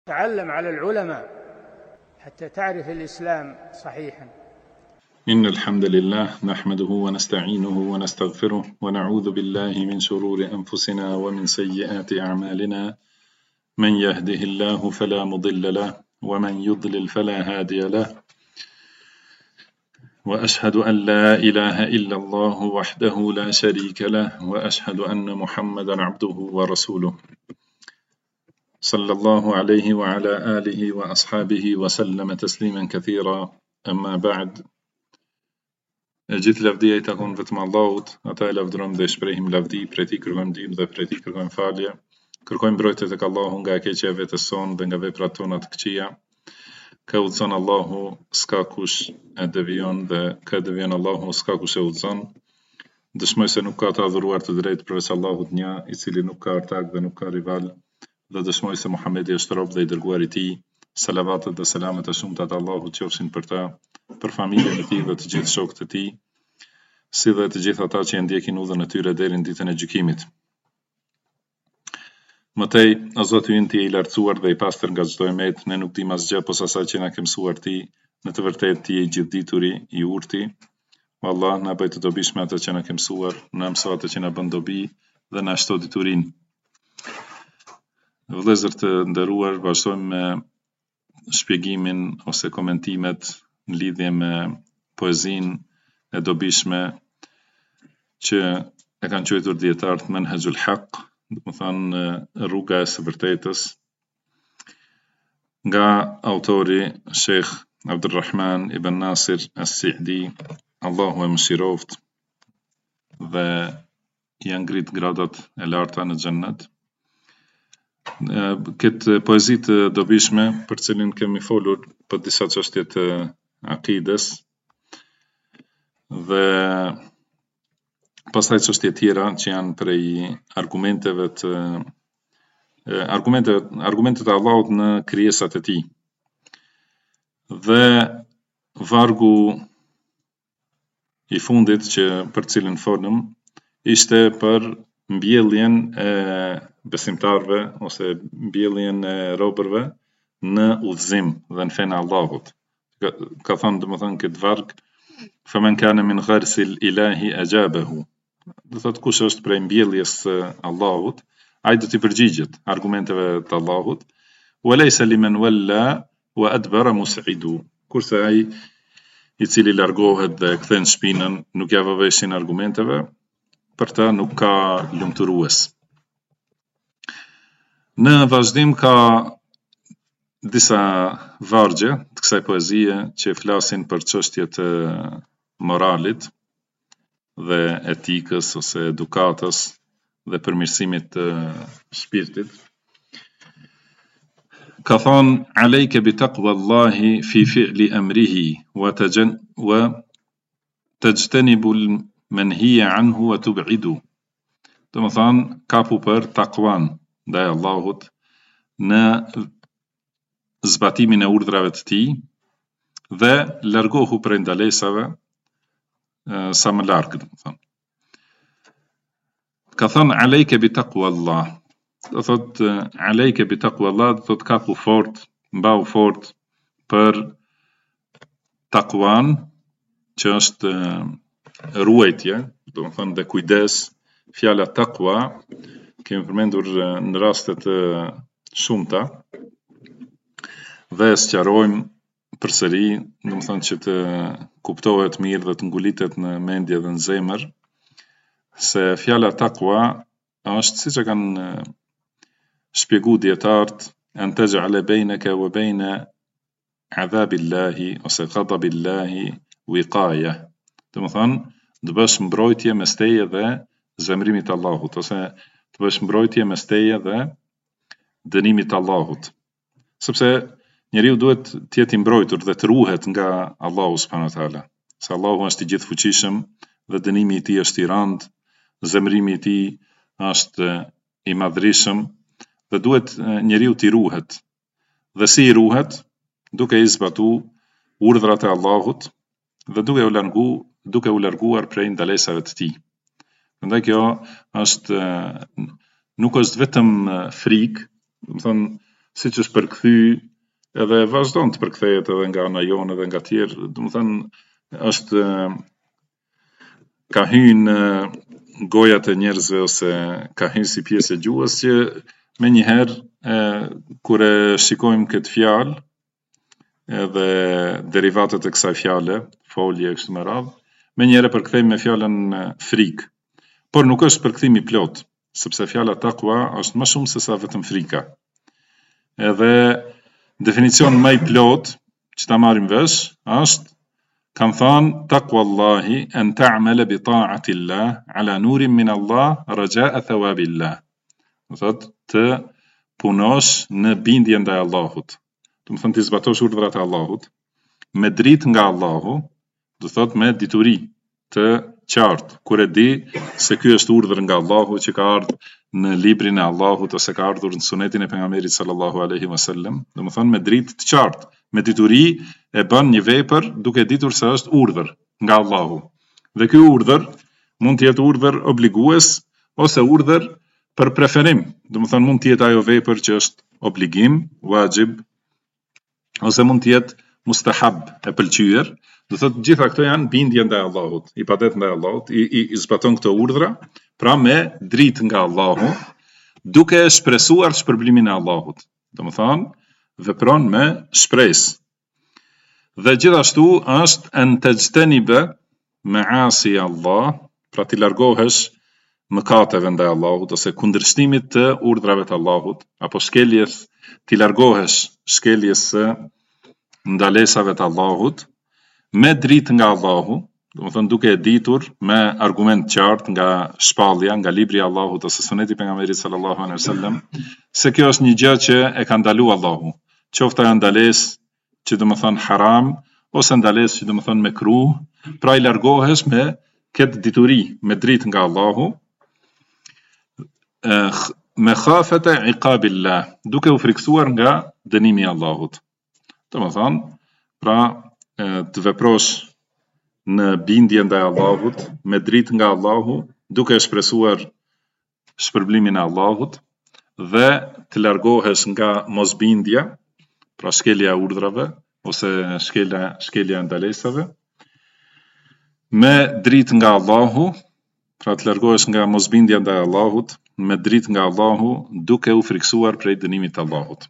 تعلم على العلماء حتى تعرف الإسلام صحيحا. إن الحمد لله نحمده ونستعينه ونستغفره ونعوذ بالله من شرور أنفسنا ومن سيئات أعمالنا. من يهده الله فلا مضل له ومن يضلل فلا هادي له، وأشهد أن لا إله إلا الله وحده لا شريك له، وأشهد أن محمدا عبده ورسوله صلى الله عليه وعلى آله وأصحابه وسلم تسليما كثيرا. أما بعد، gjithë lavdia I takon vetëm Allahut, ata e lavdërojmë dhe shprehim lavdi, prej tij kërkojmë ndihmë dhe prej tij kërkojmë falje. Kërkojmë mbrojtje tek Allahu nga e keqja e vetes sonë dhe nga veprat tona të këqija. Ka udhëzon Allahu, s'ka kush e devijon, dhe ka devijon Allahu, s'ka kush e udhëzon. Dëshmoj se nuk ka të adhuruar të drejtë përveç Allahut një, I cili nuk ka ortak dhe nuk ka rival, dhe dëshmoj se Muhamedi është rob dhe I dërguar I tij. Salavatet dhe selamet e shumta të Allahut qofshin për ta, për familjen e tij dhe të gjithë shokët e tij, si dhe të gjithë ata që e ndjekin udhën e tyre deri në ditën e gjykimit. Mëtej, o Zoti ynë, Ti je I lartësuar dhe I pastër nga çdo emet, ne nuk dim asgjë posa asaj që na ke mësuar Ti, në të vërtetë Ti je I gjithdituri, I urti. O Allah, na bëj të dobishme atë që na ke mësuar, na mëso atë që na bën dobi dhe na shto diturinë. Vëllezër të nderuar, vazhdojmë me shpjegimin ose komentimet në lidhje me poezinë e dobishme që e kanë quajtur dietarët Manhajul Haq, do të thonë rruga e së vërtetës, nga autori Sheikh Abdulrahman ibn Nasir As-Sa'di, Allahu e mëshiroft dhe I ngrit gradat e larta në xhennet. Këtë poezi të dobishme, për cilin kemi folur për disa çështje të akides dhe pastaj çështje tjera që janë prej argumentet e Allahut në krijesat e Tij. Dhe vargu I fundit që për cilin folëm ishte për mbjelljen e besimtarve ose mbjelljen e robërve në udhëzim dhe në fenë Allahut. Ka thënë domethënë këtë varg, "Faman kana min gharsil ilahi ajabahu." Do thotë kush është prej mbjelljes së Allahut, ai do t'i përgjigjet argumenteve të Allahut. "Wa laysa liman walla wa adbara mus'idu." Kurse ai I cili largohet dhe kthen shpinën, nuk ja vë veshin argumenteve, për ta nuk ka lumturues. Në vazhdim ka disa vargje të kësaj poezie që flasin për çështjet e moralit dhe etikës ose edukatës dhe përmirësimit të shpirtit. Ka thonë, "Alejke bi taqwa Allahi fi fi'li amrihi wa tajtanibul manhiya anhu wa tub'idu." Do të thonë, kapu për takwan ndaj Allahut në zbatimin e urdhrave të Tij dhe largohu prej ndalesave sa më larg, do të thonë. Ka thonë, "Alejke bi taqwa Allah." Do thotë, "Alejke bi taqwa Allah", do thotë kapu fort, mbau fort për takwan, që është ruajtje, do të thonë dhe kujdes. Fjala taqwa kemi përmendur në raste të shumta dhe sqarojmë përsëri, do të thonë që të kuptohet mirë dhe të ngulitet në mendje dhe në zemër, se fjala taqwa është, siç e kanë shpjeguar dietarët, an taj'ala bainaka wa baina adhabillahi ose ghadabillahi wiqaya. Do të thonë, të bësh mbrojtje mes teje dhe zemrimit të Allahut, ose të bësh mbrojtje mes teje dhe dënimit të Allahut. Sepse njeriu duhet të jetë I mbrojtur dhe të ruhet nga Allahu subhanahu wa taala. Se Allahu është I gjithfuqishëm dhe dënimi I Tij është I rand, zemrimi I Tij është I madhrishëm dhe duhet njeriu të ruhet. Dhe si I ruhet? Duke I zbatuar urdhrat e Allahut dhe duke u larguar prej ndalesave të Tij. Prandaj kjo është nuk është vetëm frikë, do të thonë siç është përkthy edhe vazhdon të përkthehet edhe nga ana jonë edhe nga tjerë, domethënë është ka hyrë gojat e njerëzve ose ka hyrë si pjesë e gjuhës që menjëherë kur e shikojmë këtë fjalë edhe derivatet e kësaj fjale, folje kështu me radhë, menjëherë përkthejmë me fjalën frikë. Por nuk është përkthim i plot, sepse fjala takwa është më shumë se sa vetëm frika. Edhe definicion më i plot që ta marrim vesh është kanë thënë takwallahi an ta'mala bi ta'atillah ala nurin min Allah raja'a thawabillah. Do thotë të punosh në bindje ndaj Allahut. Do të thonë të zbatosh urdhrat e Allahut me dritë nga Allahu, do thotë me dituri të qartë, kur e di se ky është urdhër nga Allahu që ka ardhur në librin e Allahut ose ka ardhur në sunetin e pejgamberit sallallahu alaihi wasallam, do të thonë me dritë të qartë, me dituri e bën një vepër duke ditur se është urdhër nga Allahu. Dhe ky urdhër mund të jetë urdhër obligues ose urdhër për preferim, do të thonë mund të jetë ajo vepër që është obligim, wajib, ose mund të jetë mustahab, e pëlqyer. Do thotë gjitha këto janë bindje ndaj Allahut, ibadet ndaj Allahut, i zbaton këto urdhra, pra me dritë nga Allahu, duke shpresuar shpërblimin e Allahut. Domethënë, vepron me shpresë. Dhe gjithashtu është an tajtaniba ma'asi Allah, pra ti largohesh mëkateve ndaj Allahut ose kundërshtimit të urdhrave të Allahut, apo shkeljes, ti largohesh shkeljes së ndalesave të Allahut me dritë nga Allahu, domethënë duke e ditur me argument qartë nga shpallja, nga libri i Allahut ose suneti i pejgamberit sallallahu alaihi wasallam, se kjo është një gjë që e ka ndaluar Allahu, qoftë ajo ndalesë që domethënë haram ose ndalesë që domethënë mekruh, pra i largohesh me këtë dituri, me dritë nga Allahu, me khafata iqabillah, duke u friksuar nga dënimi i Allahut. Domethënë, pra të veprosh në bindje ndaj Allahut, me dritë nga Allahu, duke shpresuar shpërblimin e Allahut dhe të largohesh nga mosbindja, pra shkelja e urdhrave ose shkelja e ndalesave, me dritë nga Allahu, pra të largohesh nga mosbindja ndaj Allahut, me dritë nga Allahu, duke u friksuar prej dënimit të Allahut.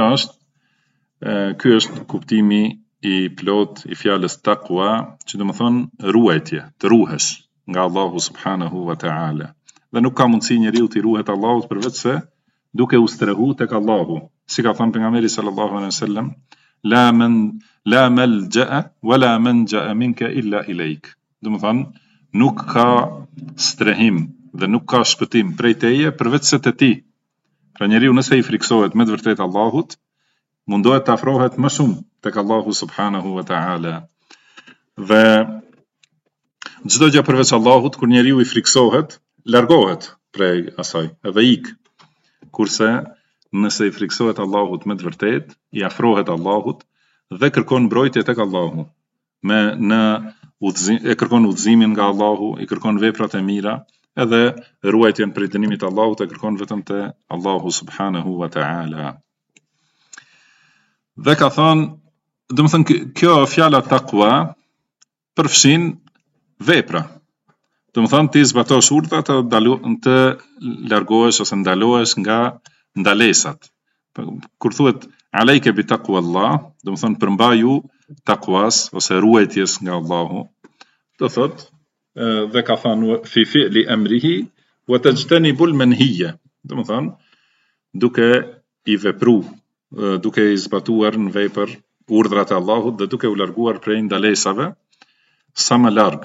Ky është kuptimi i plot i fjalës takwa, që do të thonë ruajtje, të ruhesh nga Allahu subhanahu wa ta'ala. Dhe nuk ka mundësi njeriu të ruhet Allahut përveç se duke u strehu tek Allahu. Si ka thënë pejgamberi sallallahu alaihi wasallam, la malja'a wala manja minka illa ilayk. Do të thonë nuk ka strehim dhe nuk ka shpëtim prej teje përveç se te ti. Pra njeriu nëse i friksohet me të vërtetë Allahut, mundohet të afrohet më shumë tek Allahu subhanahu wa ta'ala. Dhe çdo gjë përveç Allahut, kur njeriu i friksohet, largohet prej asaj, edhe ik. Kurse nëse i friksohet Allahut me të vërtetë, i afrohet Allahut dhe kërkon mbrojtje tek Allahu. E kërkon udhëzimin nga Allahu, i kërkon veprat e mira, edhe ruajtjen prej dënimit të Allahut e kërkon vetëm te Allahu subhanahu wa ta'ala. Dhe ka thënë, domethënë kjo fjala takwa përfshin vepra. Domethënë ti zbatosh urdhrat të largohesh ose ndalohesh nga ndalesat. Kur thuhet alejke bi taqwallah, domethënë përmbaju takwas ose ruajtjes nga Allahu, do thotë dhe ka thënë fi fi'li amrihi wa tajtanibul manhiya, domethënë duke i vepruar, duke i zbatuar në vepër urdhrat e Allahut dhe duke u larguar prej ndalesave sa më larg.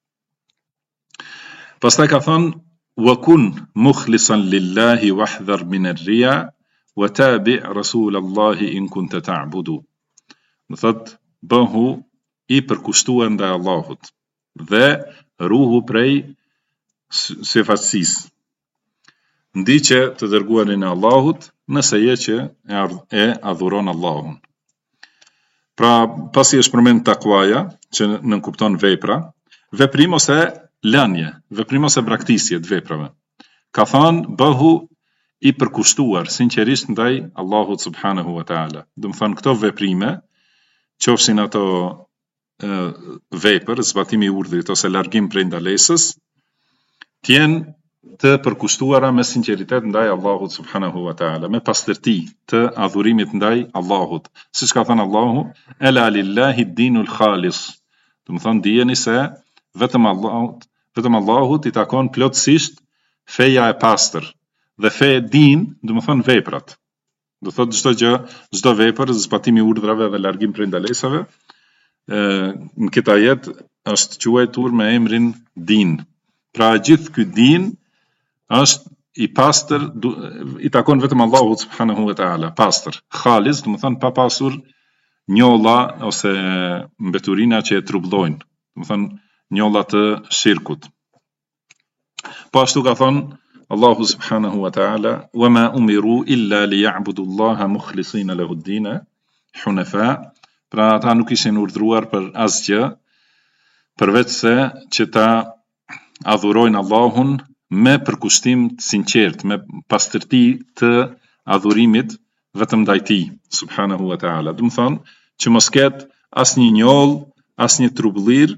Pastaj ka thënë wa kun mukhlisan lillahi wahdhar min ar-riya wa tabi' rasulallahi in kunta ta'budu. Do thotë bëhu i përkushtuar ndaj Allahut dhe ruhu prej syfaqësisë. Ndiqe të dërguarin e Allahut nëse je që e adhuron Allahun. Pra, pasi është përmend takwaja, që nënkupton vepra, veprim ose lënje, veprim ose braktisje të veprave. Ka thënë bëhu i përkushtuar sinqerisht ndaj Allahut subhanahu wa ta'ala. Do të thonë këto veprime, qofshin ato vepër, zbatimi i urdhrit ose largim prej ndalesës, t'jenë të përkushtuara me sinqeritet ndaj Allahut subhanahu wa ta'ala, me pastërti të adhurimit ndaj Allahut. Siç ka thënë Allahu, ela lillahi dinul khalis. Do të thonë dijeni se vetëm Allahut i takon plotësisht feja e pastër. Dhe fe din, do të thonë veprat. Do thotë çdo gjë, çdo vepër, zbatimi i urdhrave dhe largim prej ndalesave, në këtë ajet është quajtur me emrin din. Pra gjithë ky din është i pastër, i takon vetëm Allahut subhanahu wa ta'ala, pastër. Khalis, do të thonë pa pasur njolla ose mbeturina që e trubllojnë, do të thonë njolla të shirkut. Po ashtu ka thonë Allahu subhanahu wa ta'ala, wa ma umiru illa liya'budu Allaha mukhlisina lahu ad-din hunafa. Pra ata nuk ishin urdhëruar për asgjë përveç se që ta adhurojnë Allahun me përkushtim të sinqert, me pastërti të adhurimit vetëm ndaj tij subhanahu wa ta'ala. Do të thonë që mos ketë asnjë njoll, asnjë trubullir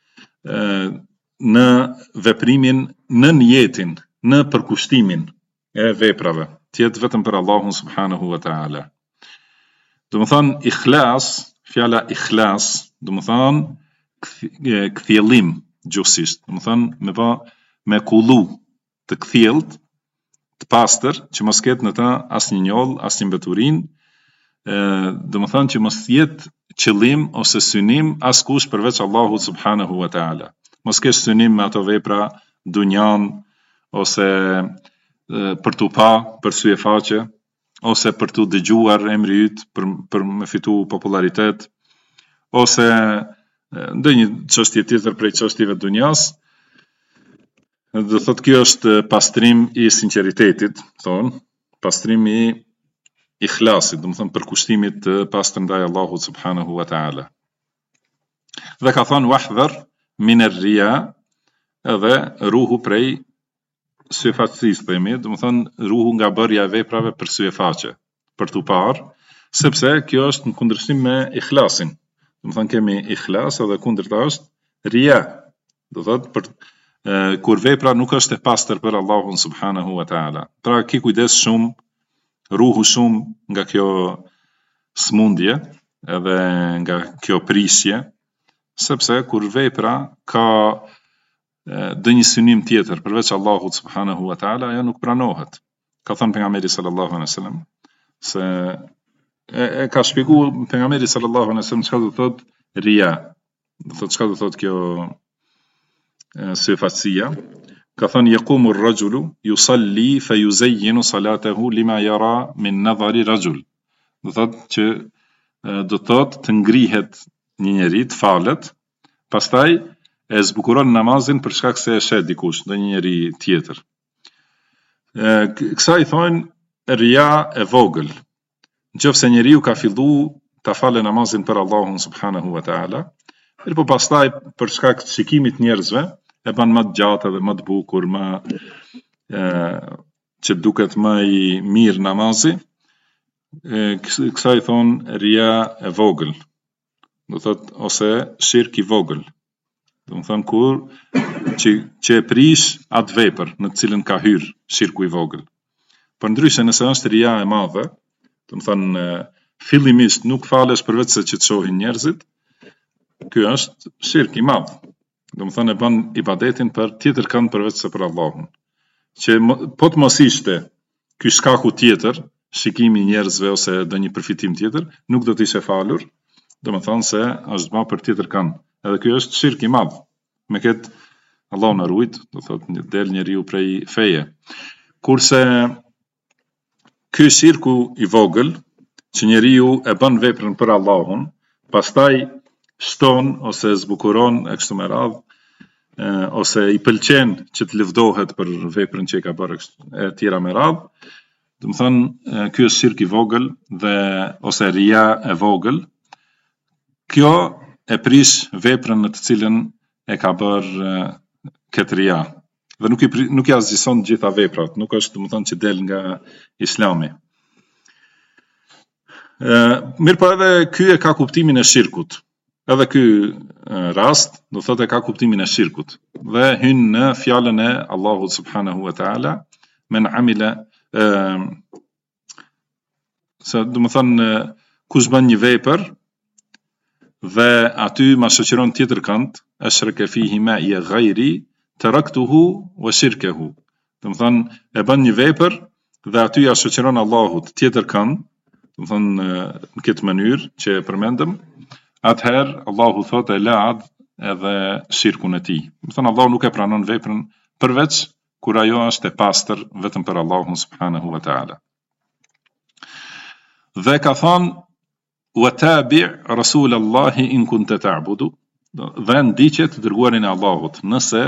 në veprimin, në niyetin, në përkushtimin e veprave, të jetë vetëm për Allahun subhanahu wa ta'ala. Do të thonë ikhlas, fjala ikhlas, do të thonë kthjellim gjuhësisht, do të thonë me kullu të kthjellt, të pastër, që mos ketë në ta asnjë njoll, asnjë mbeturin, do të thonë që mos jetë qëllim ose synim askush përveç Allahut subhanahu wa ta'ala. Mos kesh synim me ato vepra dunjan, ose për t'u pa, për sy e faqe, ose për t'u dëgjuar emri yt, për me fitu popularitet, ose ndonjë çështje tjetër prej çështjeve të dunjas. Do thotë kjo është pastrim i sinqeritetit, thonë, pastrim i ikhlasit, do të thonë përkushtimit të pastër ndaj Allahut subhanahu wa ta'ala. Dhe ka thonë wahdhar min ar-riya, edhe ruhu prej syefaqësisë, themi, do të thonë ruhu nga bërja e veprave për syefaqe, për t'u parë, sepse kjo është në kundërshtim me ikhlasin. Do të thonë kemi ikhlas edhe kundërta është riya. Do thotë për kur vepra nuk është e pastër për Allahun subhanahu wa ta'ala. Pra ki kujdes shumë, ruhu shumë nga kjo smundje edhe nga kjo prisje, sepse kur vepra ka ndonjë synim tjetër përveç Allahut subhanahu wa ta'ala, ajo nuk pranohet. Ka thënë pejgamberi sallallahu alaihi wasallam se ka shpjeguar pejgamberi sallallahu alaihi wasallam çka do thotë riya. Do thotë çka do thotë kjo syefaqësia. Ka thënë yaqumu ar-rajulu yusalli fa yuzayyinu salatahu lima yara min nadhari rajul. Do thotë që do thotë të ngrihet një njeri, të falet, pastaj e zbukuron namazin për shkak se e sheh dikush, ndonjë njeri tjetër. Kësaj thonë riya e vogël. Nëse njeriu ka filluar ta falë namazin për Allahun subhanahu wa ta'ala, po pastaj për shkak të shikimit njerëzve e bën më të gjatë dhe më të bukur, që duket më i mirë namazi, kësaj thonë riya e vogël. Do thotë ose shirk i vogël. Do të thonë kur që e prish atë vepër në të cilën ka hyrë shirku i vogël. Por ndryshe nëse është riya e madhe, do të thonë fillimisht nuk falesh përveç se që të shohin njerëzit, ky është shirk i madh. Do të thonë e bën ibadetin për tjetër kënd përveç se për Allahun. Që po të mos ishte ky shkaku tjetër, shikimi i njerëzve ose ndonjë përfitim tjetër, nuk do të ishte falur. Do të thonë se është bërë për tjetër kënd. Edhe ky është shirk i madh. Me këtë Allahu na ruajt, do thotë del njeriu prej feje. Kurse ky shirku i vogël, që njeriu e bën veprën për Allahun, pastaj shton ose zbukuron e kështu me radhë, ose i pëlqen që të lëvdohet për veprën që i ka bërë e tjera me radhë, do të thonë ky është shirk i vogël dhe ose riya e vogël. Kjo e prish veprën në të cilën e ka bërë këtë riya. dhe nuk ja zgjison të gjitha veprat, nuk është domethënë që del nga Islami. Mirë po edhe ky e ka kuptimin e shirkut. Edhe ky rast do thotë ka kuptimin e shirkut dhe hyn në fjalën e Allahut subhanahu wa taala men amila se domethënë kush bën një vepër dhe aty ma shoqëron tjetër kënd, ashraka fihi ma ya ghairi taraktuhu wa shirkahu. Domethënë e bën një vepër dhe aty ja shoqëron Allahut tjetër kënd, domethënë në këtë mënyrë që e përmendëm, atëherë Allahu thotë e laad edhe shirkun e tij. Domethënë Allahu nuk e pranon veprën përveç kur ajo është e pastër vetëm për Allahun subhanahu wa taala. Dhe ka thonë wa tabi' rasulallahi in kunta ta'budu, dhe ndiqe të dërguarin e Allahut nëse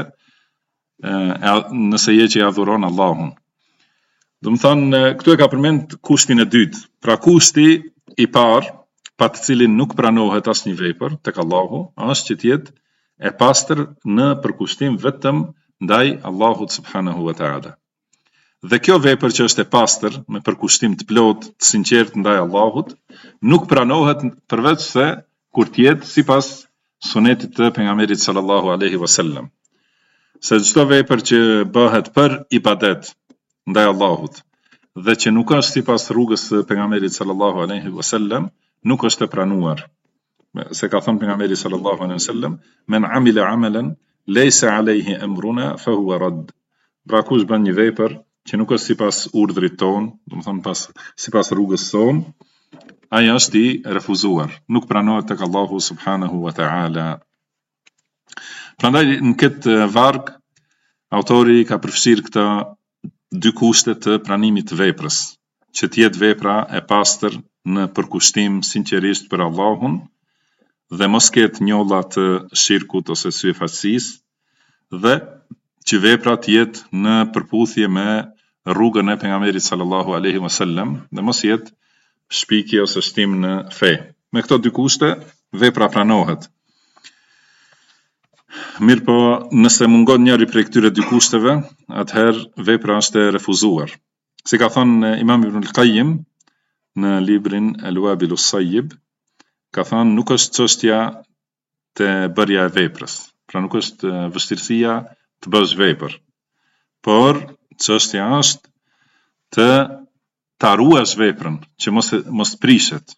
je që i adhuron Allahun. Domethënë këtu e ka përmend kushtin e dytë. Pra kushti i parë, pa të cilin nuk pranohet asnjë vepër tek Allahu, është që të jetë e pastër në përkushtim vetëm ndaj Allahut subhanahu wa taala. Dhe kjo vepër që është e pastër, me përkushtim të plot, të sinqert ndaj Allahut, nuk pranohet përveç se kur të jetë sipas sunetit të pejgamberit sallallahu alaihi wasallam. Se çdo vepër që bëhet për ibadet ndaj Allahut dhe që nuk është sipas rrugës së pejgamberit sallallahu alaihi wasallam, nuk është e pranuar. Se ka thënë pejgamberi sallallahu alaihi wasallam, men amila amalan laysa alayhi amruna fa huwa radd. Pra kush bën një vepër që nuk është sipas urdhrit ton, domethënë sipas rrugës son, ai është i refuzuar, nuk pranohet tek Allahu subhanahu wa taala. Prandaj në këtë varg autori ka përfshirë këta dy kushte të pranimit të veprës, që të jetë vepra e pastër në përkushtim sinqerisht për Allahun dhe mos ketë njolla të shirkut ose syfaqësisë dhe që vepra të jetë në përputhje me rrugën e pejgamberit sallallahu alaihi wasallam dhe mos jetë shpikje ose shtim në fe. Me këto dy kushte vepra pranohet. Mirë po, nëse mungon njëri prej këtyre dy kushteve, atëherë vepra është e refuzuar. Si ka thënë Imam Ibn al-Qayyim në librin Al-Wabil as-Sayyib, ka thënë nuk është çështja të bërja e veprës, pra nuk është vështirësia të bësh vepër, por çështja është të ruash veprën, që mos prishet,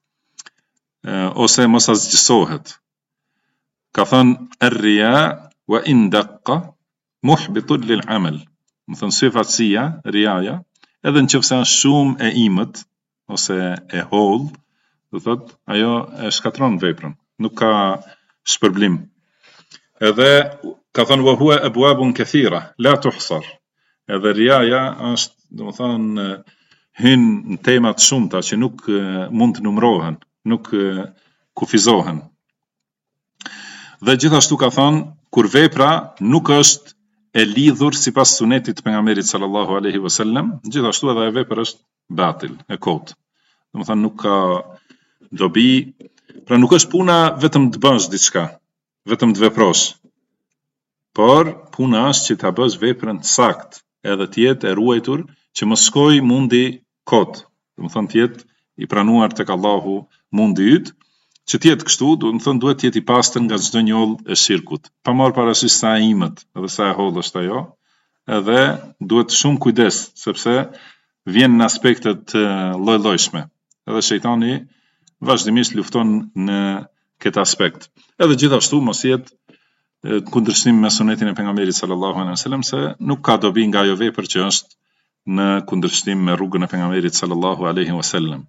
ose mos asgjësohet. Ka thënë ar-riya wa in daqqa muhbitun lil amal. Do thënë syfaqësia, riaja, edhe nëse është shumë e imët ose e holl, do thotë ajo e shkatron veprën, nuk ka shpërblim. Edhe ka thënë wa huwa abwabun kathira la tuhsar. Edhe riaja është, domethënë, hyn në tema të shumta që nuk mund të numërohen, nuk kufizohen. Dhe gjithashtu ka thënë kur vepra nuk është e lidhur sipas sunetit të pejgamberit sallallahu alaihi wasallam, gjithashtu edhe e vepra është batil, e kot. Domethënë nuk ka dobi, pra nuk është puna vetëm të bësh diçka, vetëm të veprosh. Por puna është që ta bësh veprën sakt, edhe të jetë e ruajtur që mos shkojë mundi kot. Domethënë të jetë i pranuar tek Allahu mundi yt, që të jetë kështu, domethënë duhet të jetë i pastër nga çdo njollë e shirkut. Pa marrë parasysh sa e imët edhe sa e holl është ajo, edhe duhet shumë kujdes, sepse vjen në aspektet lloj-llojshme. Edhe shejtani vazhdimisht lufton në këtë aspekt. Edhe gjithashtu mos jetë kundërshtim me sunetin e pejgamberit sallallahu alaihi wasallam, se nuk ka dobi nga ajo vepër që është në kundërshtim me rrugën e pejgamberit sallallahu alaihi wasallam.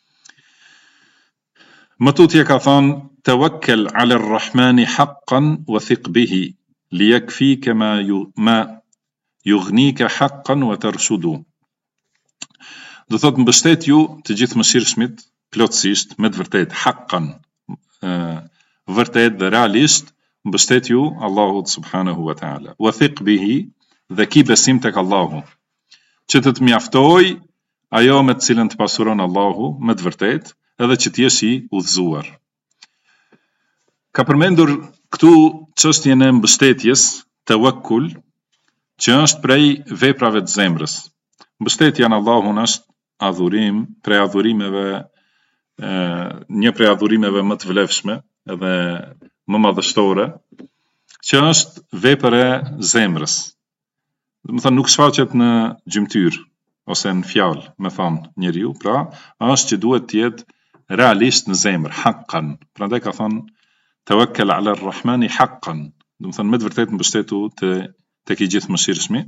Më tutje ka thënë tawakkal ala ar-rahmani haqqan wa thiq bihi liyakfika ma yughnika haqqan wa tarshudu. Do thotë mbështet ju të gjithë mëshirshmit plotësisht me të vërtetë haqqan, vërtet dhe realisht mbështet ju Allahut subhanahu wa taala. Wa thiq bihi, dhe ki besim tek Allahu, që të mjaftoj ajo me të cilën të pasuron Allahu me të vërtetë, edhe që t'jesh i udhëzuar. Ka përmendur këtu çështjen e mbështetjes, tawakkul, që është prej veprave të zemrës. Mbështetja në Allahun është adhurim, prej adhurimeve, një prej adhurimeve më të vlefshme edhe më madhështore, që është vepër e zemrës. Do të thonë nuk shfaqet në gjymtyr ose në fjalë, me thonë njeriu, pra është që duhet të jetë realisht në zemër, haqqan. Prandaj ka thonë tawakkal ala ar-rahmani haqqan. Do të thonë me të vërtetë mbështetu tek i gjithë mëshirshmi.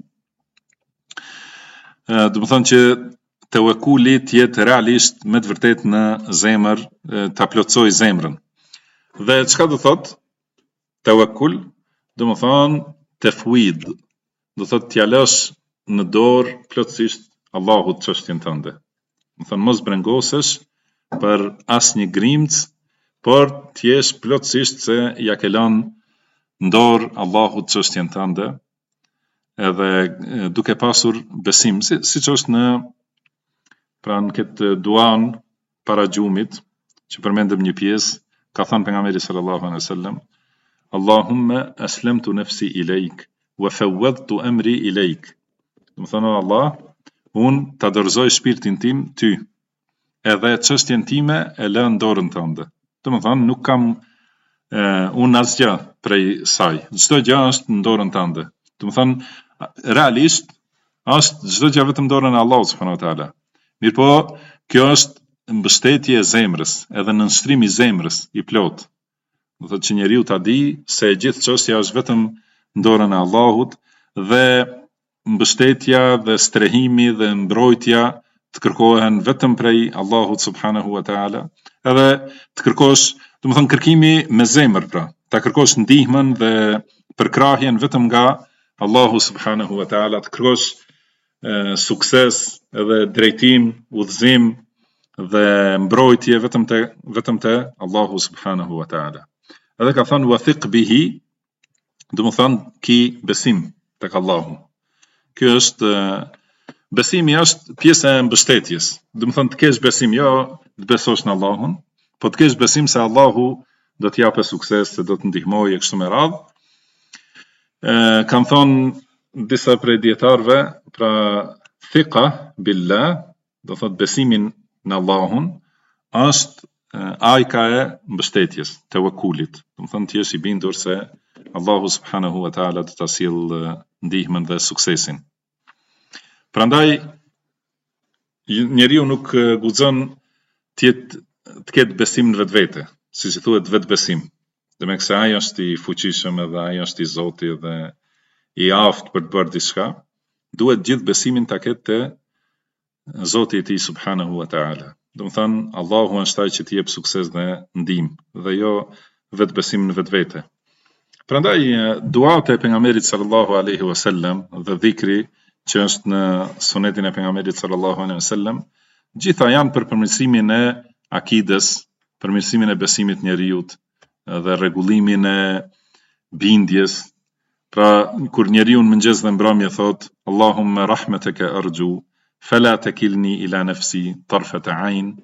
Do të thonë që tawakuli të jetë realisht me të vërtetë në zemër, ta plotësoj zemrën. Dhe çka do thotë tawakul? Do të thonë tafwid. Do thotë t'ja lësh në dorë plotësisht Allahut çështjen tënde. Do thonë mos brengosesh për asnjë grimc, por t'jesh plotësisht se ja ke lënë në dorë Allahut çështjen tënde, edhe duke pasur besim, siç është në këtë duan para gjumit, që përmendëm një pjesë, ka thënë pejgamberi sallallahu alaihi wasallam, Allahumma aslamtu nafsi ilejk, wa fawwadtu amri ilejk. Do të thonë Allah, unë ta dorëzoj shpirtin tim ty, edhe çështjen time e lë në dorën tënde. Do të thonë nuk kam unë asgjë prej saj. Çdo gjë është në dorën tënde. Do të thonë realisht është çdo gjë vetëm në dorën e Allahut subhanahu wa taala. Mirpo, kjo është mbështetje e zemrës, edhe nënshtrimi i zemrës i plot. Do thotë që njeriu ta di se gjithë çështja është vetëm në dorën e Allahut dhe mbështetja dhe strehimi dhe mbrojtja të kërkohen vetëm prej Allahut subhanahu wa taala. Edhe të kërkosh, do të thonë kërkimi me zemër pra, ta kërkosh ndihmën dhe përkrahjen vetëm nga Allahu subhanahu wa taala, të kërkosh sukses edhe drejtim, udhëzim dhe mbrojtje vetëm te Allahu subhanahu wa taala. Edhe ka thënë wathiq bihi, do të thonë ki besim tek Allahu. Ky është besimi është pjesë e mbështetjes. Do të thonë të kesh besim, jo të besosh në Allahun, po të kesh besim se Allahu do të japë sukses, se do të ndihmojë kështu me radhë. Kanë thonë disa prej dietarëve, pra thiqa billah, do thotë besimin në Allahun, është ajka e mbështetjes, tawakulit. Do thonë të jesh i bindur se Allahu subhanahu wa taala do ta sjellë ndihmën dhe suksesin. Prandaj njeriu nuk guxon të ketë besim në vetvete, siç i thuhet vetbesim. Demek se ai është i fuqishëm edhe ai është i Zoti dhe i aftë për të bërë diçka, duhet gjithë besimin ta ketë te Zoti i tij subhanahu wa taala. Do të thonë Allahu është ai që t'i jep sukses dhe ndihmë dhe jo vetbesim në vetvete. Prandaj duat e pejgamberit sallallahu alaihi wasallam dhe dhikri që është në sunetin e pejgamberit sallallahu alaihi wasallam, gjitha janë për përmirësimin e akides, përmirësimin e besimit njeriut dhe rregullimin e bindjes. Pra kur njeriu në mëngjes dhe mbrëmje thot Allahumma rahmataka arju fala takilni ila nafsi tarfata ayn.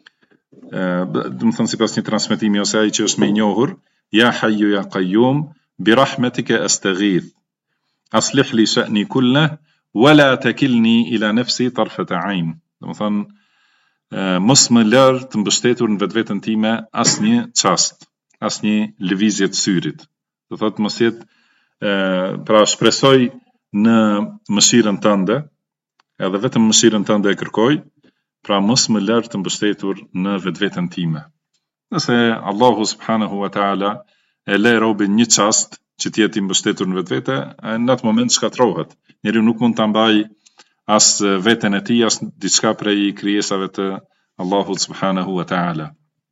Do të thonë sipas një transmetimi ose ai që është më i njohur, ya hayyu ya qayyum bi rahmatika astaghith aslih li sha'ni kullahu wala takilni ila nafsi tarfata ayn. Do të thonë mos më lër të mbështetur në vetveten time asnjë çast, asnjë lëvizje të syrit. Do thotë mos jetë pra shpresoj në mëshirën tënde, edhe vetëm mëshirën tënde e kërkoj, pra mos më lër të mbështetur në vetveten time. Nëse Allahu subhanahu wa taala e le robin një çast që të jetë i mbështetur në vetvete, në atë moment shkatrohet. Njeriu nuk mund ta mbajë as veten e tij, as diçka prej krijesave të Allahut subhanahu wa taala.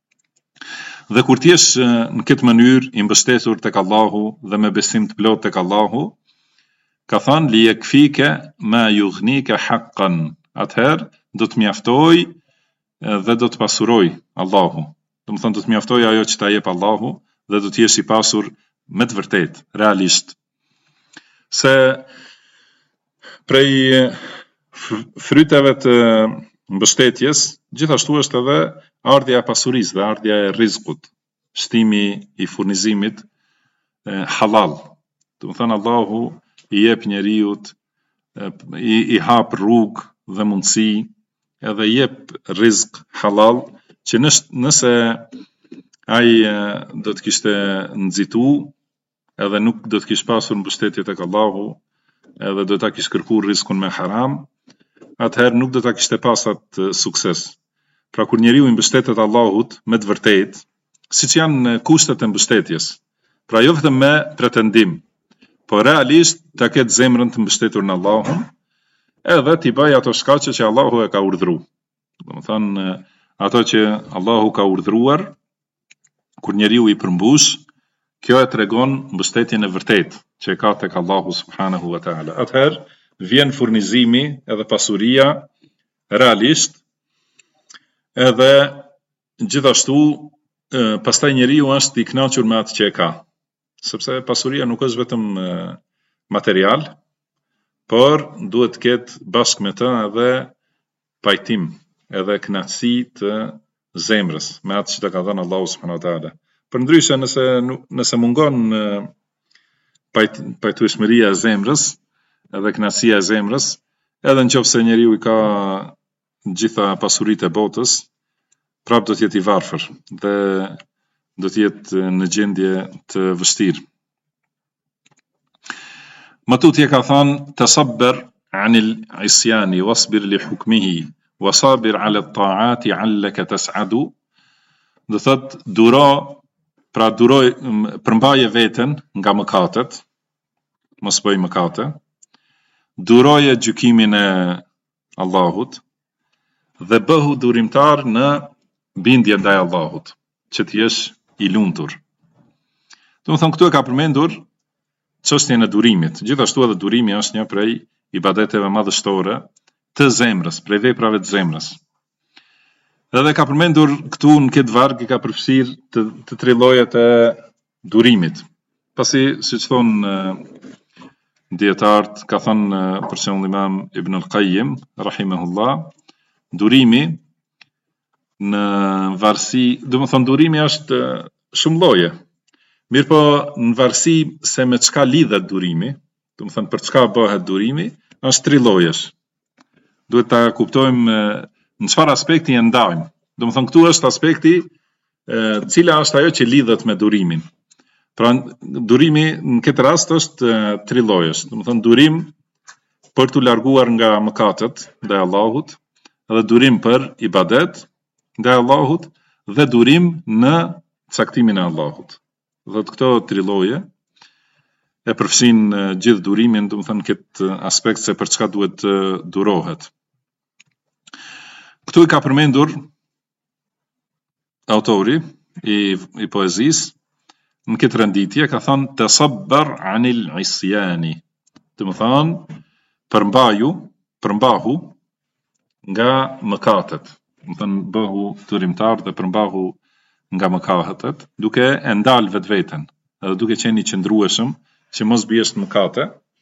Dhe kur ti jesh në këtë mënyrë i mbështetur tek Allahu dhe me besim të plot tek Allahu, ka thënë li yakfika ma yughnika haqqan. Atëherë do të mjaftoj dhe do të pasuroj Allahu. Do të thonë do të mjaftoj ajo që ta jep Allahu dhe do të jesh i pasur me të vërtetë, realisht. Se prej fryteve të mbështetjes, gjithashtu është edhe ardhja e pasurisë dhe ardhja e rizkut, shtimi i furnizimit halal. Do të thonë Allahu i jep njeriut, i hap rrugë dhe mundësi, edhe jep rizq halal, që nëse ai do të kishte nxitu, edhe nuk do të kishte pasur mbështetje tek Allahu, edhe do ta kishte kërkuar rizkun me haram, atëherë nuk do ta kishte pas atë sukses. Pra kur njeriu i mbështetet Allahut me të vërtetë, siç janë kushtet e mbështetjes, pra jo vetëm me pretendim, po realisht ta ketë zemrën të mbështetur në Allahun, edhe t'i bëj ato shkaqe që Allahu e ka urdhëruar. Domethënë ato që Allahu ka urdhëruar, kur njeriu i përmbush, kjo e tregon mbështetjen e vërtetë që e ka tek Allahu subhanahu wa taala. Atëherë vjen furnizimi edhe pasuria realisht, edhe gjithashtu pastaj njeriu është i kënaqur me atë që e ka, sepse pasuria nuk është vetëm material, por duhet të ketë bashkë me të edhe pajtim, edhe kënaqësi të zemrës me atë që të ka dhënë Allahu subhanahu wa taala. Përndryshe nëse mungon pajtueshmëria e zemrës, edhe kënaqësia e zemrës, edhe nëse njeriu i ka gjitha pasuritë e botës, prap do të jetë i varfër dhe do të jetë në gjendje të vështirë. Më tutje ka thënë tasabbar anil isyani wasbir li hukmihi wasabir ala at-ta'ati 'allaka tas'adu. Do thot duroj përmbaje veten nga mëkatet, mos bëj mëkate, duroje gjykimin e Allahut dhe bëhu durimtar në bindje ndaj Allahut, që të jesh i lumtur. Domethënë këtu e ka përmendur çështjen e durimit. Gjithashtu edhe durimi është një prej ibadeteve madhështore të zemrës, prej veprave të zemrës. Edhe ka përmendur këtu në këtë varg i ka përfshirë të tre llojet e durimit. Pasi, siç thonë dietarët, ka thënë për shembull Imam Ibn al-Qayyim rahimahullah, durimi në varësi, domethënë durimi është shumë lloje. Mirë po në varësi se me çka lidhet durimi, domethënë për çka bëhet durimi, është tre llojesh. Duhet ta kuptojmë në çfarë aspekti e ndajmë. Domethënë këtu është aspekti cila është ajo që lidhet me durimin. Pra durimi në këtë rast është tre llojesh. Domethënë durim për t'u larguar nga mëkatet ndaj Allahut, edhe durim për ibadet ndaj Allahut dhe durim në caktimin e Allahut. Dhe këto tre lloje e përfshin gjithë durimin, domethënë këtë aspekt se për çka duhet durohet. Këtu i ka përmendur autori i poezisë në këtë renditje, ka thënë tasabbar anil isyani. Domethënë përmbahu nga mëkatet. Domethënë bëhu durimtar dhe përmbahu nga mëkatet, duke e ndalë vetveten, edhe duke qenë i qëndrueshëm që mos biesh në mëkate.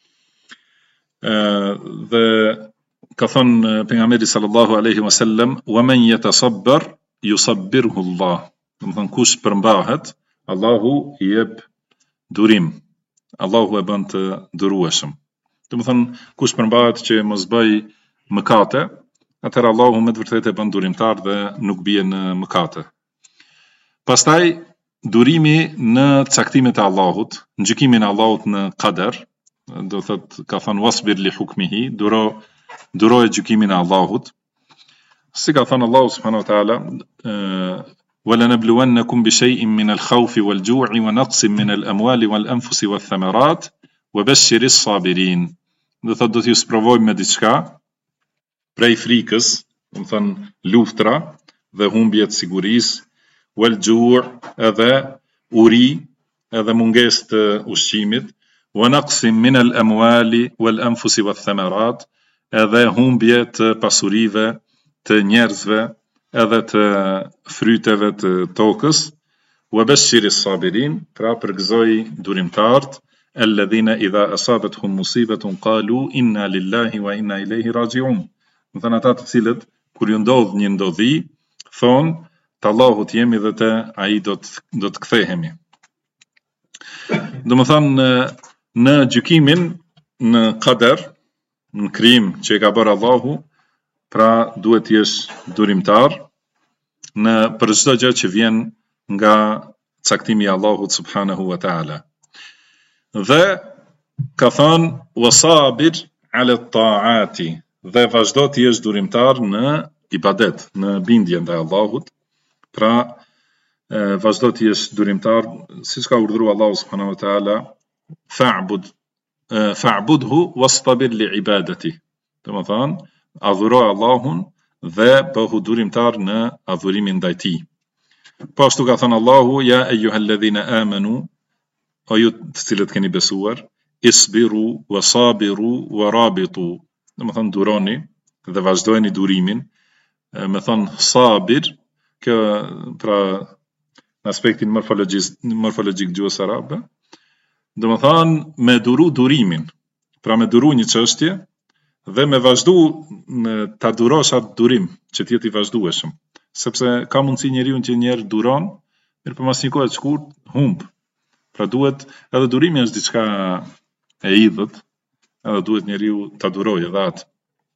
Dhe ka thënë pejgamberi sallallahu alaihi wasallam, "Wa man yatasabbar yusabbirhu Allah." Domethënë kush përmbahet, Allahu i jep durim. Allahu e bën të durueshëm. Domethënë kush përmbahet që mos bëj mëkate, atëherë Allahu me të vërtetë e bën durimtar dhe nuk bie në mëkate. Pastaj durimi në caktimet e Allahut, në gjykimin e Allahut në qadar, do thot ka thënë wasbir li hukmihi, duroje gjykimin e Allahut. Si ka thënë Allahu subhanahu wa taala, وَلَنَبْلُوَنَّكُمْ بِشَيْءٍ مِّنَ الْخَوْفِ وَالْجُوعِ وَنَقْصٍ مِّنَ الْأَمْوَالِ وَالْأَنْفُسِ وَالثَّمَرَاتِ وَبَشِّرِ الصَّابِرِينَ. Do thot do t'ju sprovojmë me diçka prej frikës, do të thënë luftra dhe humbje të sigurisë, wal-ju' edhe uri, edhe mungesë të ushqimit, wa naqsin min al-amwali wal-anfusi wath-thamarat, edhe humbje të pasurive, të njerëzve, edhe të fryteve të tokës, wa bashshiri s-sabirin, pra përgëzoj durimtarët, alladhina idha asabathum musibatun qalu inna lillahi wa inna ilayhi raji'un. Do thënë ata të cilët kur ju ndodh një ndodhi, thonë të Allahut jemi dhe te ai do të kthehemi. Do të thënë në gjykimin në qadar, në krijim që e ka bërë Allahu, pra duhet të jesh durimtar në për çdo gjë që vjen nga caktimi i Allahut subhanahu wa taala. Dhe ka thënë wasabir ala taati, dhe vazhdo të jesh durimtar në ibadet, në bindje ndaj Allahut, pra vazhdo të jesh durimtar siç ka urdhëruar Allahu subhanahu wa taala, fa'budhu wastabir li ibadati. Domethënë, adhuro Allahun dhe bëhu durimtar në adhurimin ndaj tij. Po ashtu ka thënë Allahu, ja ayyuhalladhina amanu, o ju të cilët keni besuar, isbiru wasabiru warabitu. Domethënë duroni dhe vazhdojeni durimin. Me thënë sabir, kjo pra në aspektin morfologjik gjuhës arabe, domethënë me duru durimin, pra me duru një çështje dhe me vazhdu ta durosh atë durim që të jetë i vazhdueshëm, sepse ka mundësi njeriu që njerë duron, mirë për mas një kohë të shkurt humb. Pra duhet edhe durimi është diçka e idhët, edhe duhet njeriu ta durojë edhe atë.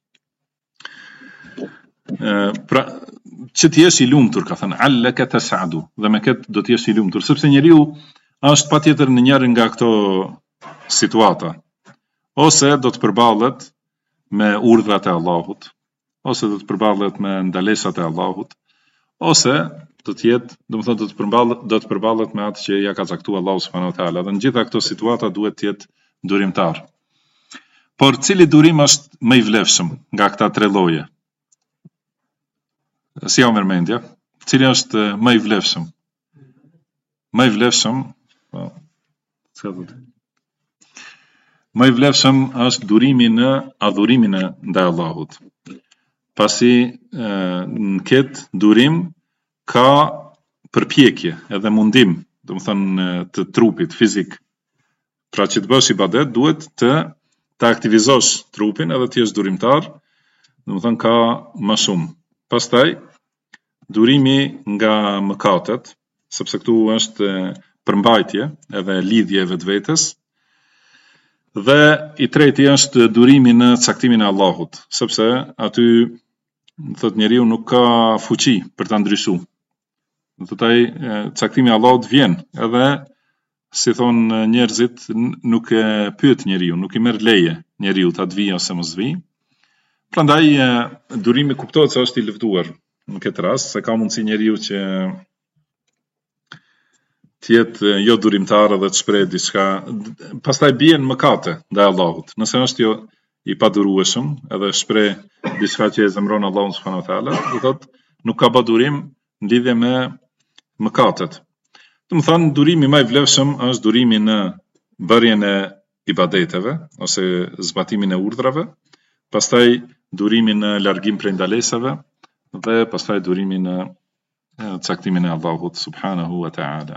Pra që të jesh i lumtur, ka thënë allaka tas'adu, dhe me këtë do të jesh i lumtur, sepse njeriu është patjetër në njërin nga këto situata, ose do të përballet me urdhrat e Allahut, ose do të përballet me ndalesat e Allahut, ose do të jetë, domethënë do të përballet me atë që ja ka caktuar Allahu subhanahu wa taala. Dhe në gjitha këto situata duhet të jetë durimtar. Por cili durim është më i vlefshëm nga këta tre lloje? Si ja mërmendja? Cili është më i vlefshëm? Më i vlefshëm, më i vlefshëm është durimi në adhurimin ndaj Allahut. Pasi në këtë durim ka përpjekje edhe mundim, domethënë të trupit fizik. Pra që të bësh ibadet duhet të aktivizosh trupin edhe të jesh durimtar, domethënë ka më shumë. Pastaj durimi nga mëkatet, sepse këtu është përmbajtje edhe lidhje e vetvetes. Dhe i treti është durimi në caktimin e Allahut, sepse aty thot njeriu nuk ka fuqi për ta ndryshuar. Thot ai caktimi i Allahut vjen, edhe si thon njerëzit nuk e pyet njeriu, nuk i merr leje njeriu ta vi ose mos vi. Prandaj durimi kuptohet se është i lëvduar në këtë rast, se ka mundësi njeriu që të jetë jo durimtar dhe të shpreh diçka, pastaj bien mëkate ndaj Allahut. Nëse është jo i padurueshëm edhe shpreh diçka që e zemron Allahun subhanahu wa taala, do thotë nuk ka bë durim në lidhje me mëkatet. Domethënë durimi më i vlefshëm është durimi në bërjen e ibadeteve ose zbatimin e urdhrave, pastaj durimi në largim prej ndalesave dhe pastaj durimi në caktimin e Allahut subhanahu wa taala.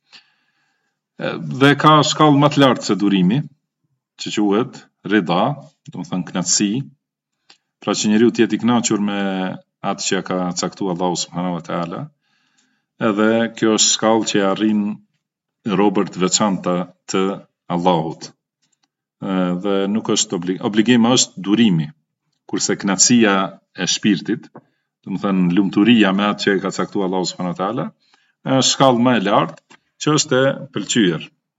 Dhe ka shkallë më të lartë se durimi, që quhet rida, domethënë kënaqësi, pra që njeriu të jetë i kënaqur me atë që ka caktuar Allahu subhanahu wa taala. Edhe kjo është shkallë që arrin robërt të veçanta të Allahut. Dhe nuk është obligim, është durimi, kurse kënaqësia e shpirtit, domethënë lumturia me atë që ka caktuar Allahu subhanahu wa taala, është shkallë më e lartë, që është e pëlqyer.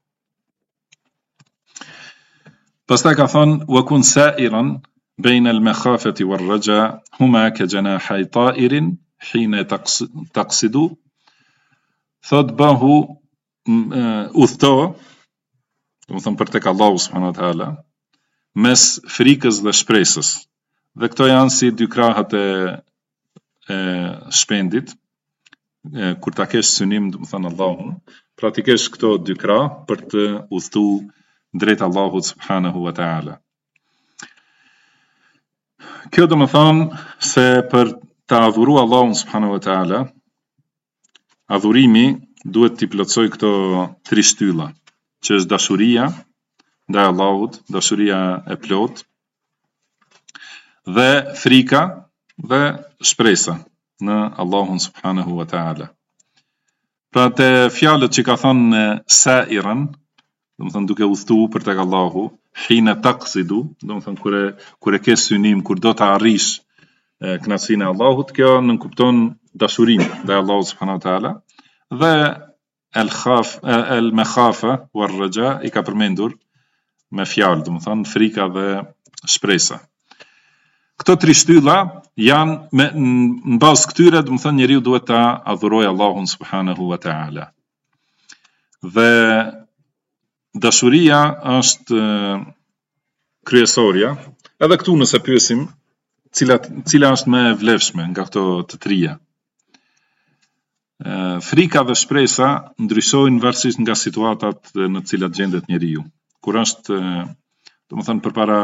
Pastaj ka thënë wa kun sa'iran bayna al-makhafati war-raja huma ka janahi ta'irin hina taqsidu. Thot bëhu udhto, domethënë për tek Allahu subhanahu wa taala, mes frikës dhe shpresës. Dhe këto janë si dy krahët e shpendit, kur ta kesh synim, domethënë Allahun, pra ti kesh këto dy krah për të udhëtuar drejt Allahut subhanahu wa taala. Kjo domethënë se për të adhuruar Allahun subhanahu wa taala, adhurimi duhet t'i plotësoj këto tri shtylla, që është dashuria ndaj Allahut, dashuria e plot, dhe frika dhe shpresa në Allahun subhanahu wa taala. Pra të fjalët që ka thënë sa'iran, domethënë duke udhëtuar për tek Allahu, hina taqsidu, do të thënë kur e ke synim, kur do të arrish kënaqësinë e Allahut, kjo nënkupton dashurinë ndaj Allahut subhanahu wa taala. Dhe el makhafa wal raja i ka përmendur me fjalë, do të thënë frika dhe shpresa. Këto tri shtylla janë në bazë këtyre, do të thënë njeriu duhet ta adhurojë Allahun subhanahu wa taala. Dhe dashuria është kryesorja, edhe këtu nëse pyesim cila është më e vlefshme nga këto të trija. Frika dhe shpresa ndryshojnë varësisht nga situatat në të cilat gjendet njeriu. Kur është, domethënë përpara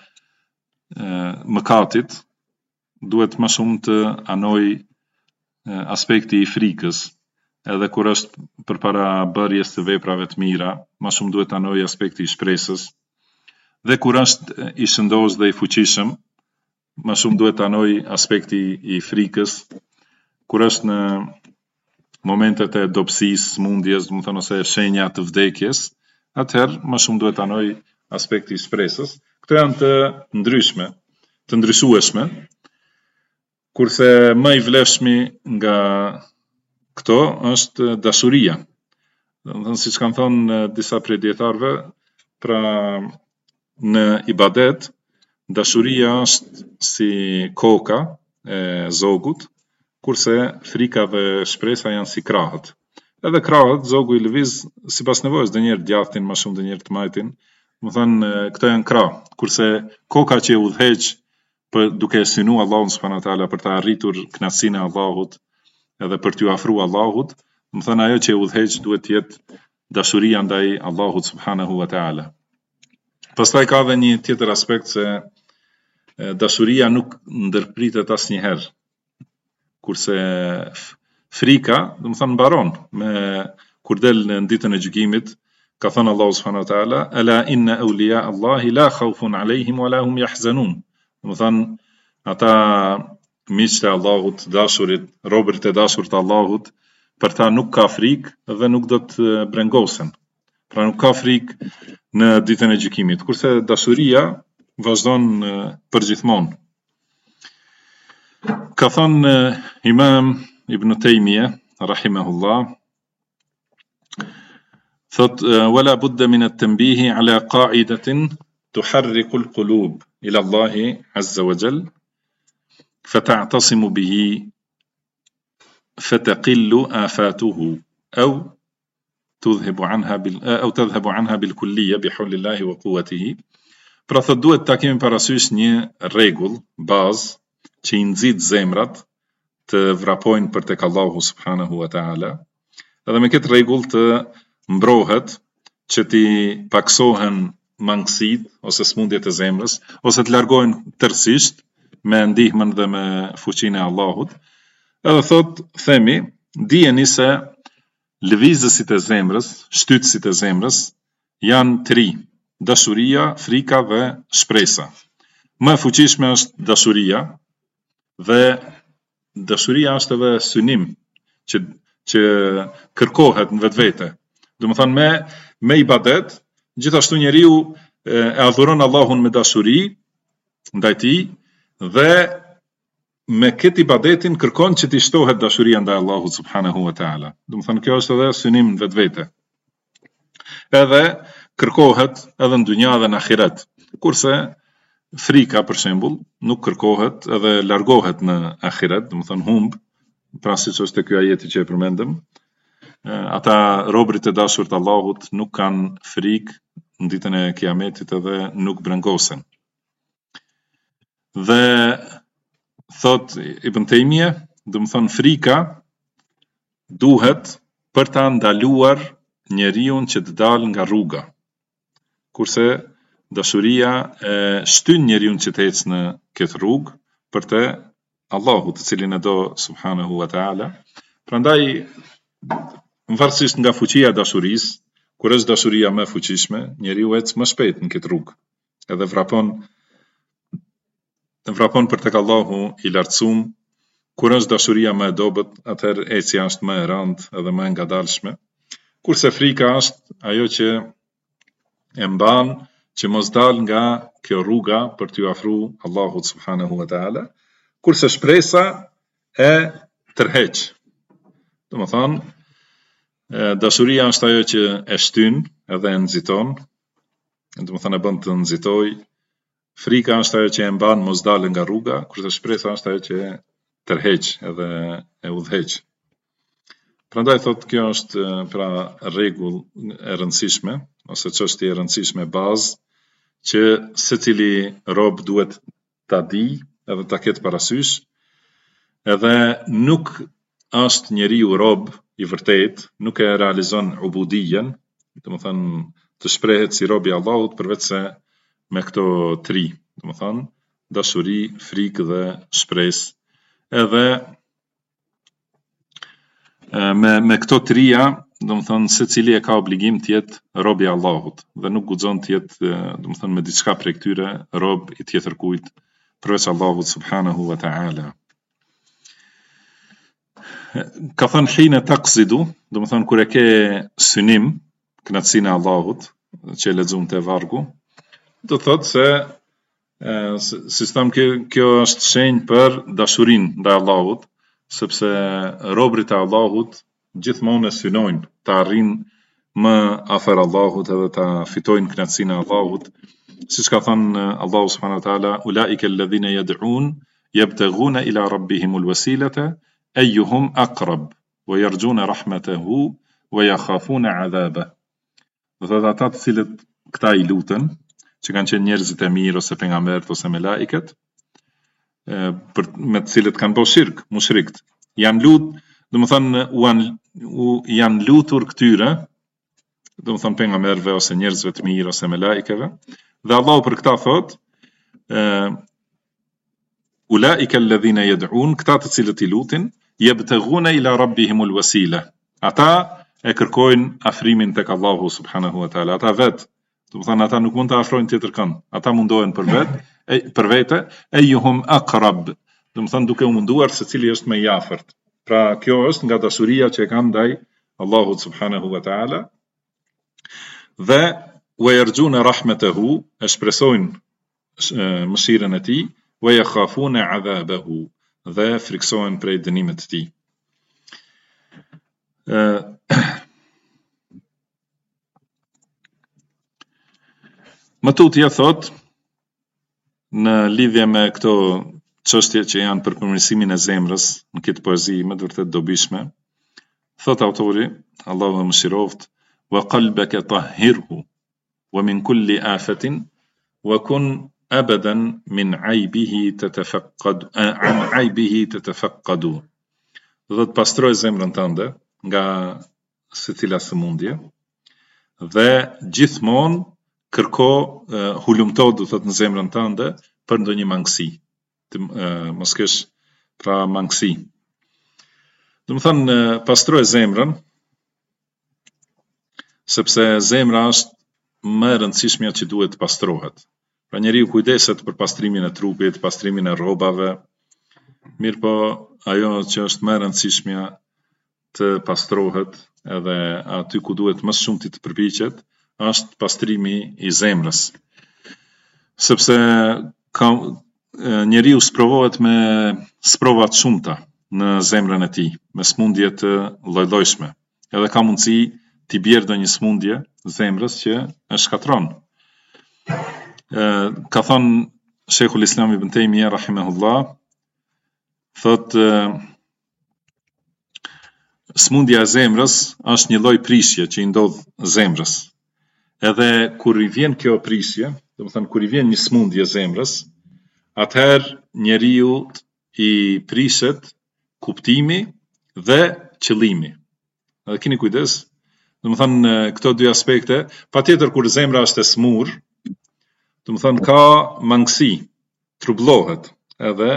mëkatit, duhet më shumë të anoj aspekti i frikës, edhe kur është përpara bërjes të veprave të mira, më shumë duhet të anoj aspekti i shpresës, dhe kur është i shëndosh dhe i fuqishëm, më shumë duhet të anoj aspekti i frikës, kur është në momentet e dobësisë, smundjes, do të thënë ose shenja të vdekjes, atëherë më shumë duhet të anoj aspekti i shpresës. Këto janë të ndryshme, të ndryshueshme, kurse më i vlefshmi nga këto është dashuria. Do të thënë siç kanë thënë disa prej dietarëve, pra në ibadet dashuria është si koka e zogut, kurse frika dhe shpresa janë si krahët. Edhe krahët, zogu i lëviz sipas nevojës, ndonjëherë djathtin më shumë, ndonjëherë të majtin. Do të thënë këto janë krah, kurse koka që e udhëheq për duke synu Allahun subhanahu wa taala për të arritur kënaqësinë e Allahut, edhe për t'ju afruar Allahut, do të thënë ajo që e udhëheq duhet të jetë dashuria ndaj Allahut subhanahu wa taala. Pastaj ka edhe një tjetër aspekt se dashuria nuk ndërpritet asnjëherë, kurse frika, do të thënë mbaron me kur del në ditën e gjykimit, ka thënë Allahu subhanahu wa taala, ala inna awliya Allahi la khawfun alayhim wa la hum yahzanun. Do të thënë ata miqtë e Allahut, dashurit, robërit e dashur të Allahut, për ta nuk ka frikë dhe nuk do të brengosen. Pra nuk ka frikë në ditën e gjykimit, kurse dashuria vazhdon përgjithmonë. Ka thënë Imam Ibn Taymiyah rahimahullah, thot wala budda min at-tanbih ala qa'idatin tuharriku al-qulub ila Allah azza wa jall fata'tasimu bihi fataqillu afatuhu aw tadhhabu anha bil kulliyya bi hawlillahi wa quwwatihi. Pra thot duhet ta kemi parasysh një rregull, bazë që i nxit zemrat të vrapojnë për tek Allahu subhanahu wa taala. Edhe me këtë rregull të mbrohet që ti paksohen mangësit ose smundjet e zemrës, ose të largohen tërësisht me ndihmën dhe me fuqinë e Allahut. Edhe thot, themi, dijeni se lëvizësit e zemrës, shtytësit e zemrës, janë tri: dashuria, frika dhe shpresa. Më e fuqishme është dashuria, dhe dashuria është edhe synim që kërkohet në vetvete. Do të thënë me ibadet, gjithashtu njeriu e adhuron Allahun me dashuri ndaj tij dhe me këtë ibadetin kërkon që t'i shtohet dashuria ndaj Allahut subhanahu wa taala. Do të thënë kjo është edhe synim në vetvete. Edhe kërkohet edhe në dunja dhe në ahiret. Kurse frika për shembull nuk kërkohet edhe largohet në ahiret, do të thënë humb, pra siç është ky ajeti që e përmendëm. Ata robërit e dashur të Allahut nuk kanë frikë në ditën e kiametit edhe nuk brengosen. Dhe thot Ibn Taymiyah, do të thënë frika duhet për ta ndaluar njeriu që të dalë nga rruga. Kurse dashuria e shtyn njeriu që të ecë në këtë rrugë për te Allahu, të cilin e do subhanahu wa taala. Prandaj varësisht nga fuqia e dashurisë, kur është dashuria më e fuqishme, njeriu ecë më shpejt në këtë rrugë. Edhe vrapon për tek Allahu i lartësuar. Kur është dashuria më e dobët, atëherë ecja është më e rëndë edhe më e ngadalshme. Kurse frika është ajo që e mban që mos dal nga kjo rruga për t'ju afruar Allahut subhanahu wa taala, kurse shpresa e tërheq. Domethënë, dashuria është ajo që e shtyn edhe e nxiton, domethënë e bën të nxitoj. Frika është ajo që e mban mos dalë nga rruga, kurse shpresa është ajo që tërheq edhe e udhëheq. Prandaj thot kjo është pra rregull e rëndësishme ose çështje e rëndësishme bazë që secili rob duhet ta di edhe ta ketë parasysh, edhe nuk është njeriu rob i vërtet, nuk e realizon ubudijen, domethënë të shprehet si rob i Allahut përveç se me këto tri, domethënë dashuri, frikë dhe shpresë. Edhe me këto trija, domethënë secili e ka obligim të jetë rob i Allahut dhe nuk guxon të jetë, domethënë me diçka prej këtyre rob i tjetër kujt përveç Allahut subhanahu wa taala. Ka thënë hina taqsidu, domethënë kur e ke synim kënaqësinë e Allahut, që e lexuam te vargu, do thotë se sistem kjo është shenjë për dashurinë ndaj Allahut, sepse robrit e Allahut gjithmonë e synojnë të arrijnë më afër Allahut edhe ta fitojnë kënaqësinë e Allahut, siç ka thënë Allahu subhanahu wa taala, ulaika alladhina yad'un yabtaghuna ila rabbihimul wasilata ayyuhum aqrab wa yarjuna rahmatahu wa yakhafuna 'adhabah. Do thotë ata të cilët këta i lutën, që kanë qenë njerëzit e mirë ose pejgamberët ose melaiket, me të cilët kanë bërë shirk, mushrikt, domethënë janë lutur këtyre, domethënë pejgamberëve ose njerëzve të mirë ose melaikeve, dhe Allahu për këta thot, ulaika alladhina yad'un, këta të cilët i lutin, yabtaghuna ila rabbihimul wasila, ata e kërkojnë afrimin tek Allahu subhanahu wa taala, ata vetë, domethënë ata nuk mund të afrojnë tjetër kënd, ata mundohen për vete, ayyuhum aqrab, domethënë duke u munduar se cili është më i afërt. Pra kjo është nga dashuria që e kanë ndaj Allahut subhanahu wa taala, dhe wa yarjuna rahmatahu, e shpresojnë mëshirën e tij, wa yakhafuna 'adhabahu, dhe friksohen prej dënimit të tij. Më tutje thot, në lidhje me këto çështje që janë për përmirësimin e zemrës, në këtë poezi më të vërtet dobishme, thot autori, Allahu e mëshiroft, wa qalbaka tahhirhu wa min kulli afatin wa kun abadan min aibihi tatafaqadu. Do të pastroj zemrën tënde nga secila sëmundje dhe gjithmonë kërko hulumto, do thot në zemrën tënde për ndonjë mangësi, mos kesh pra mangësi. Do të thënë pastroj zemrën, sepse zemra është më e rëndësishmja që duhet të pastrohet. Pra njeriu kujdeset për pastrimin e trupit, pastrimin e rrobave, mirë po ajo që është më e rëndësishmja të pastrohet, edhe aty ku duhet më shumë të përpiqet, është pastrimi i zemrës. Sepse njeriu sprovohet me sprova të shumta në zemrën e tij, me smundje të lloj-llojshme. Edhe ka mundësi t'i bjerë ndonjë smundje zemrës që e shkatron. Ka thënë Sheikhul Islam Ibn Taymija rahimahullah, thot smundja e zemrës është një lloj prishje që i ndodh zemrës. Edhe kur i vjen kjo prishje, domethënë kur i vjen një smundje zemrës, atëherë njeriu i prishet kuptimi dhe qëllimi. Edhe keni kujdes, domethënë këto dy aspekte, patjetër kur zemra është e smur, domethënë ka mangësi, trubullohet, edhe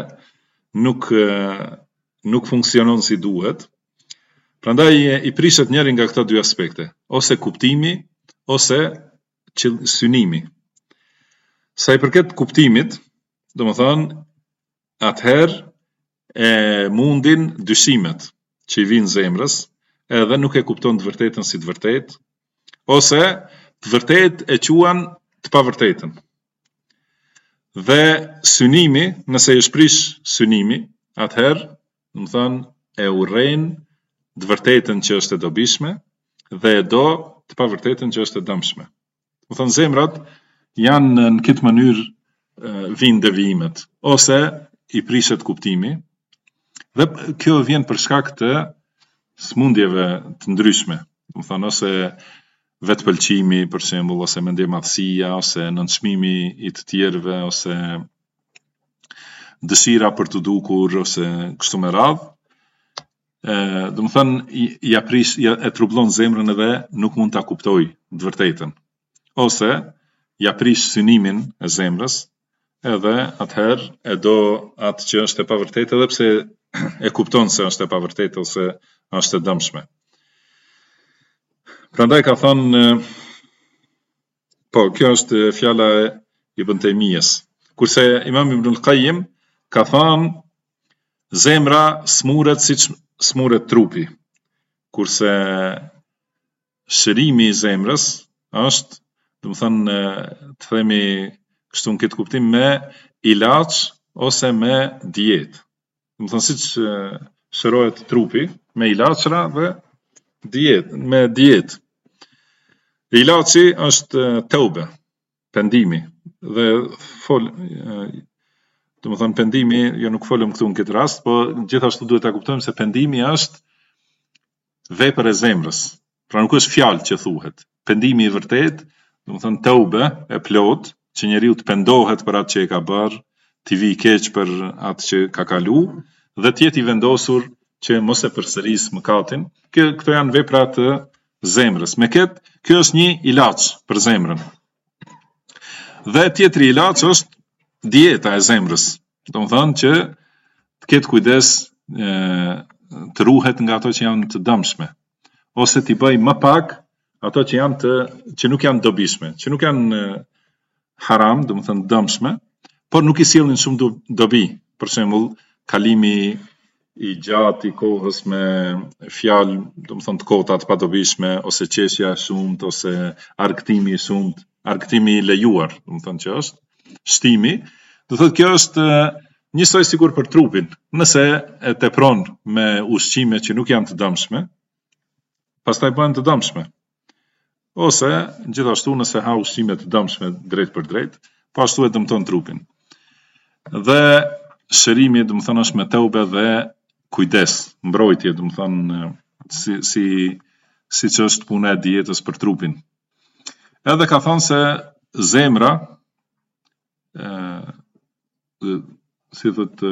nuk funksionon si duhet. Prandaj i prishet njëri nga këto dy aspekte, ose kuptimi, ose synimi. Sa i përket kuptimit, domethënë atëherë e mundin dyshimet që i vinë zemrës, edhe nuk e kupton të vërtetën si të vërtet, ose të vërtet e quan të pavërtetën. Dhe synimi, nëse e shprish synimi, atëherë, do të thonë, e urrejn të vërtetën që është e dobishme dhe e do të pavërtetën që është e dëmshme. Do të thonë, zemrat janë në këtë mënyrë vinë devijimet, ose i prishet kuptimi, dhe kjo vjen për shkak të smundjeve të ndryshme, do të thonë, ose vetpëlqimi, për shembull, ose mendjemadhësia, ose nënçmimi i të tjerëve, ose dëshira për të dukur, ose kështu me radhë. Do të thonë, e trublon zemrën edhe nuk mund ta kuptoj të vërtetën, ose ja prish synimin e zemrës, edhe atëherë e do atë që është e pavërtetë, edhe pse e kupton se është e pavërtetë ose është e dëmshme. Prandaj ka thënë, po, kjo është fjala e Ibn Taymiyes. Kurse Imam Ibnul Qayyim ka thënë, zemra smuret siç smuret trupi. Kurse shërimi i zemrës është, do të thënë, të themi kështu në këtë kuptim, me ilaç ose me dietë. Do të thënë, siç shërohet trupi me ilaçra dhe me dietë. Ilaçi është teube, pendimi, dhe do të thënë, pendimi, jo nuk folëm këtu në këtë rast, po gjithashtu duhet ta kuptojmë se pendimi është vepër e zemrës. Pra nuk është fjalë që thuhet. Pendimi i vërtet, do të thënë, teube e plot, që njeriu të pendohet për atë që e ka bërë, t'i vi keq për atë që ka kalu, dhe t'jeti vendosur që mos e përsërisë mëkatin. Këto janë vepra të zemrës. Me këtë, kjo është një ilaç për zemrën. Dhe tjetri ilaç është dieta e zemrës. Do të thonë që të ketë kujdes, të ruhet nga ato që janë të dëmshme, ose t'i bëj më pak ato që nuk janë dobishme, që nuk janë haram, do të thënë dëmshme, por nuk i sjellin shumë dobi. Për shembull, kalimi i gjatë i kohës me fjalë, do të thënë, të kota të padobishme, ose qeshja e shumët, ose argëtimi i shumët, argëtimi i lejuar, do të thënë që është shtimi. Do thotë, kjo është njësoj sigur për trupin. Nëse e tepron me ushqime që nuk janë të dëmshme, pastaj bëhen të dëmshme. Ose gjithashtu nëse ha ushqime të dëmshme drejt për drejt, po ashtu e dëmton trupin. Dhe shërimi, do të thonë, është me teube dhe kujdes, mbrojtje, do të thonë, siç është puna e dietës për trupin. Edhe ka thënë se zemra, si thotë,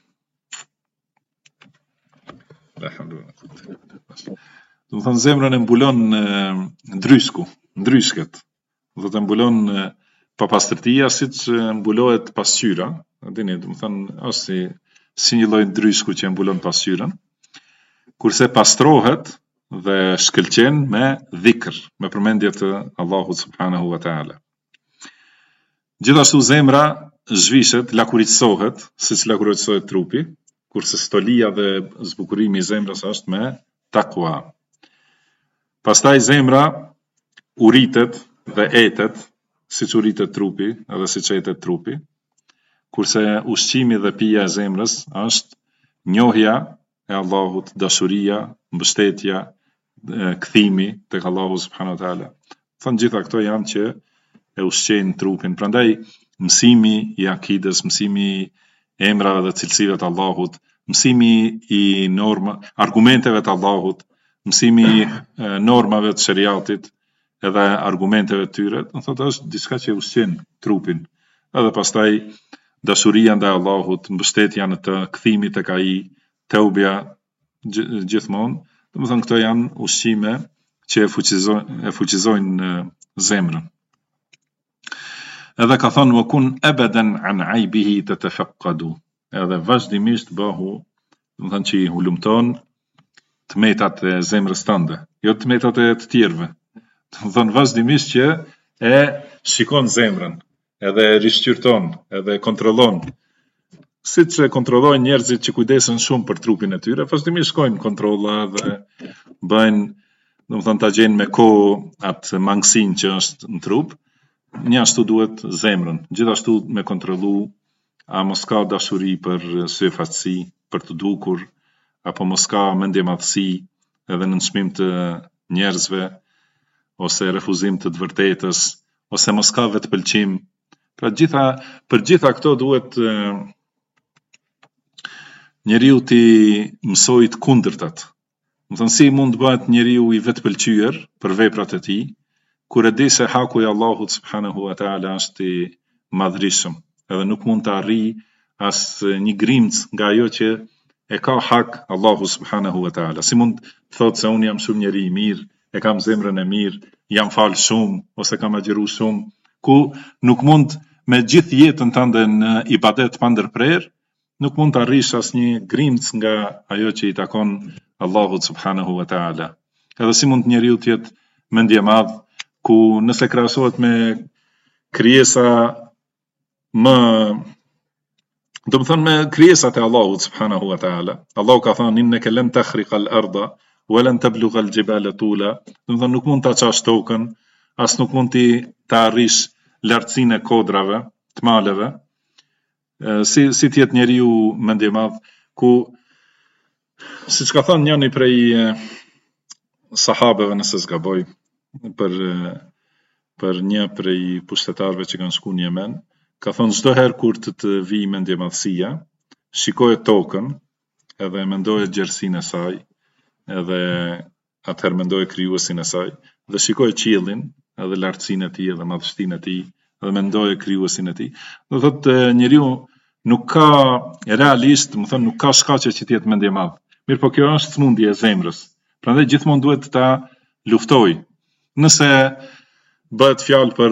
do të thënë, zemrën e mbulon ndryshket. Do të mbulon papastërtia, siç mbulohet pasqyra. Dini, do të thënë, është si një lloj ndryshku që mbulon pasqyrën. Kurse pastrohet dhe shkëlqen me dhikr, me përmendje të Allahut subhanahu wa taala. Gjithashtu zemra zhvishet, lakuritësohet, siç lakuritësohet trupi, kurse stolia dhe zbukurimi i zemrës është me takwa. Pastaj zemra uritet dhe etet, siç uritet trupi, edhe siç etet trupi, kurse ushqimi dhe pija e zemrës është njohja e Allahut, dashuria, mbështetja, kthimi tek Allahu subhanahu wa taala. Thënë, gjitha këto janë që e ushqejnë trupin. Prandaj mësimi i akides, mësimi i emrave dhe cilësive të Allahut, mësimi i argumenteve të Allahut, mësimi i normave të shariatit edhe argumenteve të tyre, do thotë, është diçka që ushqen trupin. Edhe pastaj dashuria ndaj Allahut, mbështetja në të, kthimi tek ai, teubja gjithmonë, do të thonë, këto janë ushqime që e fuqizojnë zemrën. Edhe ka thënë, wa kun abadan an aibihi tatafaqqadu. Edhe vazhdimisht bëhu, do të thënë, që i hulumton tmetat e zemrës tënde, jo tmetat e të tjerëve. Do të thënë, vazhdimisht që e shikon zemrën, edhe e rishqyrton, edhe e kontrollon. Siç e kontrollojnë njerëzit që kujdesen shumë për trupin e tyre, vazhdimisht shkojnë kontrolla dhe bëjnë, do të thënë, ta gjejnë me kohë atë mangësinë që është në trup, një ashtu duhet zemrën, gjithashtu me kontrollu a mos ka dashuri për syfatësi, për të dukur, apo mos ka mendje madhësi edhe nënçmim të njerëzve, ose refuzim të vërtetës, ose mos ka vetëpëlqim. Pra për gjitha këto duhet njeriu ti mësoj të kundërtat. Më thënë si mund të bëhet njeriu i vetëpëlqyer për veprat e tij, kur e di se haku i Allahut subhanahu wa taala është i madhërisëm, edhe nuk mund të arrijë as një grimc nga ajo që e ka hak Allahu subhanahu wa taala. Si mund të thotë se unë jam shumë njeri i mirë, e kam zemrën e mirë, jam falë shumë ose kam agjeru shumë, ku nuk mund me gjithë jetën tënde në ibadet pa ndërprerje, nuk mund të arrish asnjë grimc nga ajo që i takon Allahut subhanahu wa taala. Edhe si mund njeriu të jetë mendje madh, ku nëse krahasohet me krijesa më, do të thënë me krijesat e Allahut subhanahu wa taala. Allahu ka thënë innaka lan takhriqa al-ardha wa lan tablugha al-jibala tula. Do të thënë nuk mund ta çash tokën, as nuk mund të arrish lartësinë e kodrave, të maleve. Si të jetë njeriu mendje madh, ku siç ka thënë njëri prej sahabeve, nëse s'gaboj, për një prej pushtetarëve që kanë shkuar në Yemen, ka thënë çdo herë kur të vi mendje madhësia, shikoje tokën, edhe mendoje gjerësinë e saj, edhe atëherë mendoje krijuesin e saj, dhe shikoje qiellin, edhe lartësinë e tij, edhe madhështinë e tij, edhe mendoje krijuesin e tij. Do thotë njeriu nuk ka realisht, më thënë, nuk ka shkaqe që të jetë mendje madh. Mirë, po kjo është smundje e zemrës. Prandaj gjithmonë duhet ta luftoj. Nëse bëhet fjalë për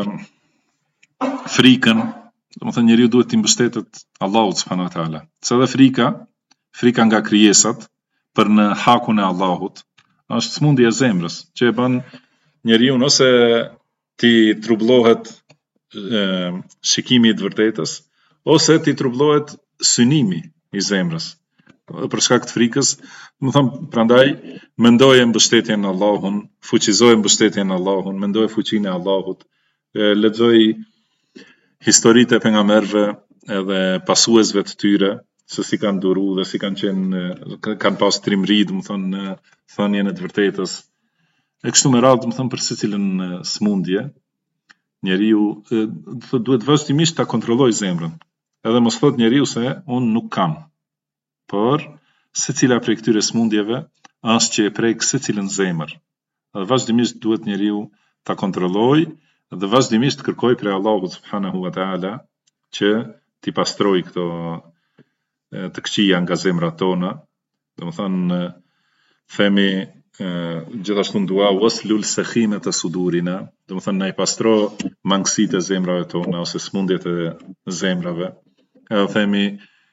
frikën, do të thënë njeriu duhet të mbështetet Allahut subhanahu wa taala. Se edhe frika nga krijesat për në hakun e Allahut, është smundje e zemrës, që e bën njeriu ose ti trublohet shikimi i të vërtetës, ose ti trublohet synimi i zemrës. Për shkak të frikës, më thëmë, prandaj mendoje mbështetjen në Allahun, fuqizoje mbështetjen në Allahun, mendoje fuqinë e Allahut, lexoj historitë e pejgamberëve edhe pasuesve të tyre, se si kanë duru dhe si kanë pas trimëri, më thënë, në thënien e të vërtetës. E kështu me radhë, më thënë, për secilën smundje, njeriu duhet vazhdimisht ta kontrollojë zemrën. Edhe mos thot njeriu se unë nuk kam. Por secila prej këtyre smundjeve është që e prek secilën zemër. Dhe vazhdimisht duhet njeriu ta kontrollojë dhe vazhdimisht kërkoj prej Allahut subhanahu wa taala që t'i pastroj këto të këqija nga zemrat tona. Domethënë themi gjithashtu në dua waslul sakhimet e sudurina, domethënë na i pastro mangësitë e zemrave tona ose smundjet e zemrave. Edhe themi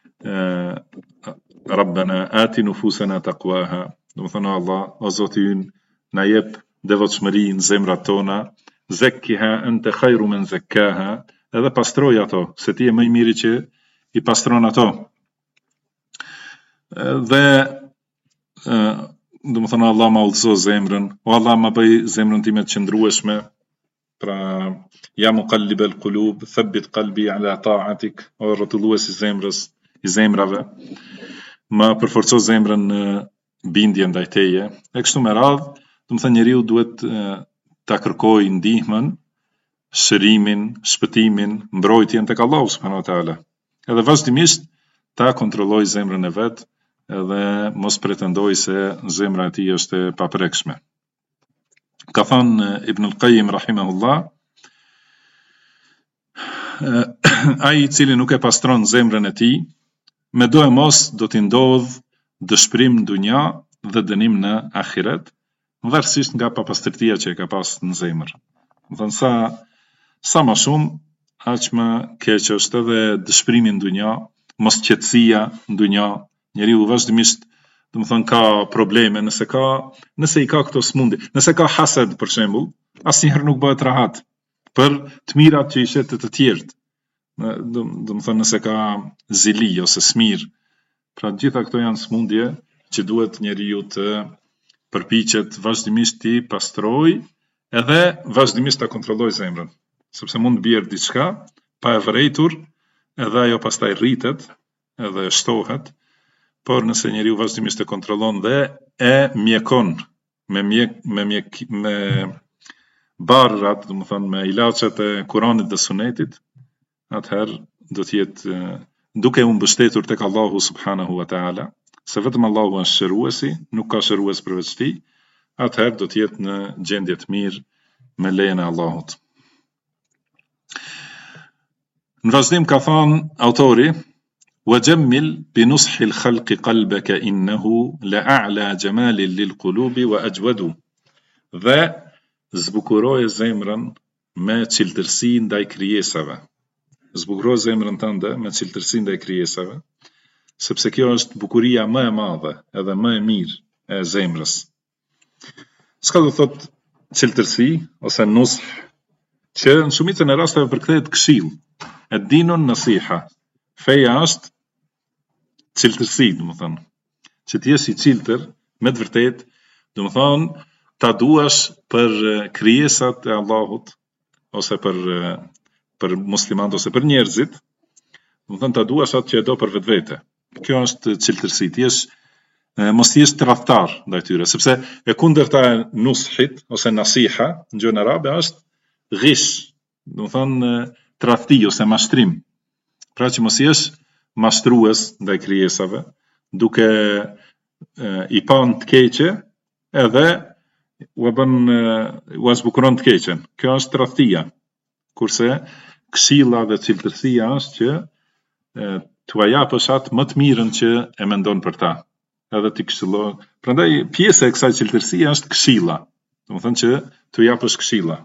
Rabbana ati nufusana taqwaha, domethënë Allah, o Zoti ynë, na jep devotshmëri në zemrat tona, zakkiha anta khairu man zakkaha, edhe pastroj ato, se ti je më i miri që i pastron ato. Dhe domethënë Allah ma udhëzo zemrën, o Allah ma bëj zemrën time të qëndrueshme, pra ja muqallibal qulub, thabbit qalbi ala ta'atik, o rrotullues i zemrave, ma përforco zemrën në bindje ndaj teje. E kështu me radhë, domethënë njeriu duhet ta kërkojë ndihmën, shërimin, shpëtimin, mbrojtjen tek Allahu subhanahu wa taala. Edhe vazhdimisht ta kontrollojë zemrën e vet, edhe mos pretendojë se zemra e tij është e paprekshme. Ka thënë Ibn al-Qayyim rahimahullah, ai i cili nuk e pastron zemrën e tij, me do e mos do t'i ndodh dëshpërim në dunja dhe dënim në ahiret, varësisht nga papastërtia që e ka pas në zemër. Më thënë, sa më shumë, aq më keq është edhe dëshpërimi në dunja, mos qetësia në dunja, njeriu vazhdimisht, do të thënë, ka probleme, nëse i ka këto smundje, nëse ka hased për shembull, asnjëherë nuk bëhet rahat për të mirat që i shet të tjerët. Do të thënë, nëse ka zili ose smir, pra gjitha këto janë smundje që duhet njeriu të përpiqet vazhdimisht të pastroj edhe vazhdimisht ta kontrolloj zemrën. sepse mund bjerë diçka pa e vërejtur, edhe ajo pastaj rritet, edhe shtohet, por nëse njeriu vazhdimisht e kontrollon dhe e mjekon me barrat, domethënë me ilaçet e Kuranit dhe Sunetit, atëherë do të jetë duke u mbështetur tek Allahu subhanahu wa taala, se vetëm Allahu është shëruesi, nuk ka shërues përveç tij, atëherë do të jetë në gjendje të mirë me lejen e Allahut. Në vazhdim ka thënë autori: "Wajammil bi nushi al-khalqi qalbaka innahu la'a'la jamalin lil-qulubi wa ajwadu." Dhe zbukuroje zemrën me cilëtërsi ndaj krijesave. Zbukuroje zemrën tënde me cilëtërsi ndaj krijesave, sepse kjo është bukuria më e madhe edhe më e mirë e zemrës. Çka do thot cilëtërsi ose nush, që në shumicën e rasteve përkthehet këshill. Ad-dinun nasiha. Feja është cilëtërsi, domethënë, që të jesh i cilëtër me të vërtetë, domethënë ta duash për krijesat e Allahut ose për muslimanët ose për njerëzit, domethënë ta duash atë që e do për vetvete. Kjo është cilëtërsi, mos jesh tradhtar ndaj tyre, sepse e kundërta e nushit ose nasiha në gjuhën arabe është ghish, domethënë tradhti ose mashtrim. Pra që mos jesh mashtrues ndaj krijesave, duke i panë të keqe edhe u zbukuron të keqen. Kjo është tradhtia. Kurse këshilla dhe cilëtërsia është që t'ua japësh atë më të mirën që e mendon për ta. Edhe ti këshillon. Prandaj pjesë e kësaj cilëtërsie është këshilla. Domethënë që t'u japësh këshilla.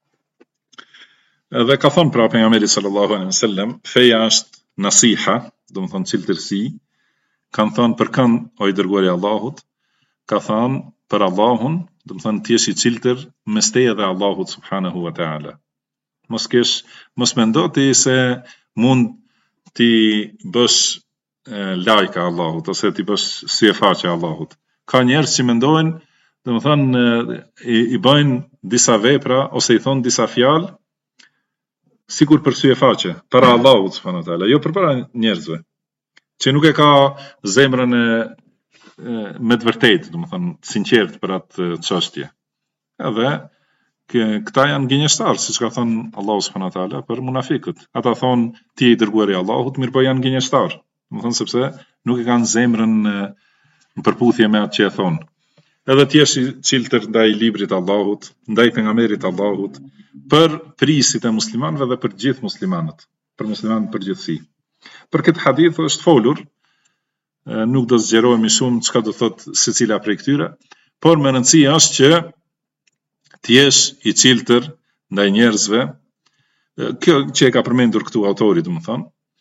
Edhe ka thonë pra pejgamberi sallallahu alaihi wasallam, feja është nasiha, domethënë cilëtërsi. Kanë thonë për kënd o i dërguari i Allahut, ka thonë për Allahun, domethënë ti jesh i cilëtër mes teje dhe Allahut subhanahu wa taala. Mos mendo ti se mund ti bësh lajka Allahut ose ti bësh syefaqe Allahut. Ka njerëz që mendojnë, domethënë i bëjnë disa vepra ose i thonë disa fjalë sikur për syefaqe para Allahut subhanahu wa taala, jo përpara njerëzve, që nuk e ka zemrën me të vërtetë, domethënë sinqert për atë çështje. Edhe këta janë gënjeshtarë, siç ka thënë Allahu subhanahu wa taala për munafiqët. Ata thonë ti je i dërguari i Allahut, mirë po janë gënjeshtarë. Domethënë sepse nuk e kanë zemrën në përputhje me atë që e thonë. Edhe ti jesh i cilëtër ndaj librit të Allahut, ndaj pejgamberit të Allahut, për prisit e muslimanëve dhe për gjithë muslimanët, për muslimanët përgjithësi. Për këtë hadith është folur, nuk do zgjerohemi shumë çka do thot secila prej këtyre, por më rëndësia është që të jesh i cilëtër ndaj njerëzve, kjo që e ka përmendur këtu autori, domethënë,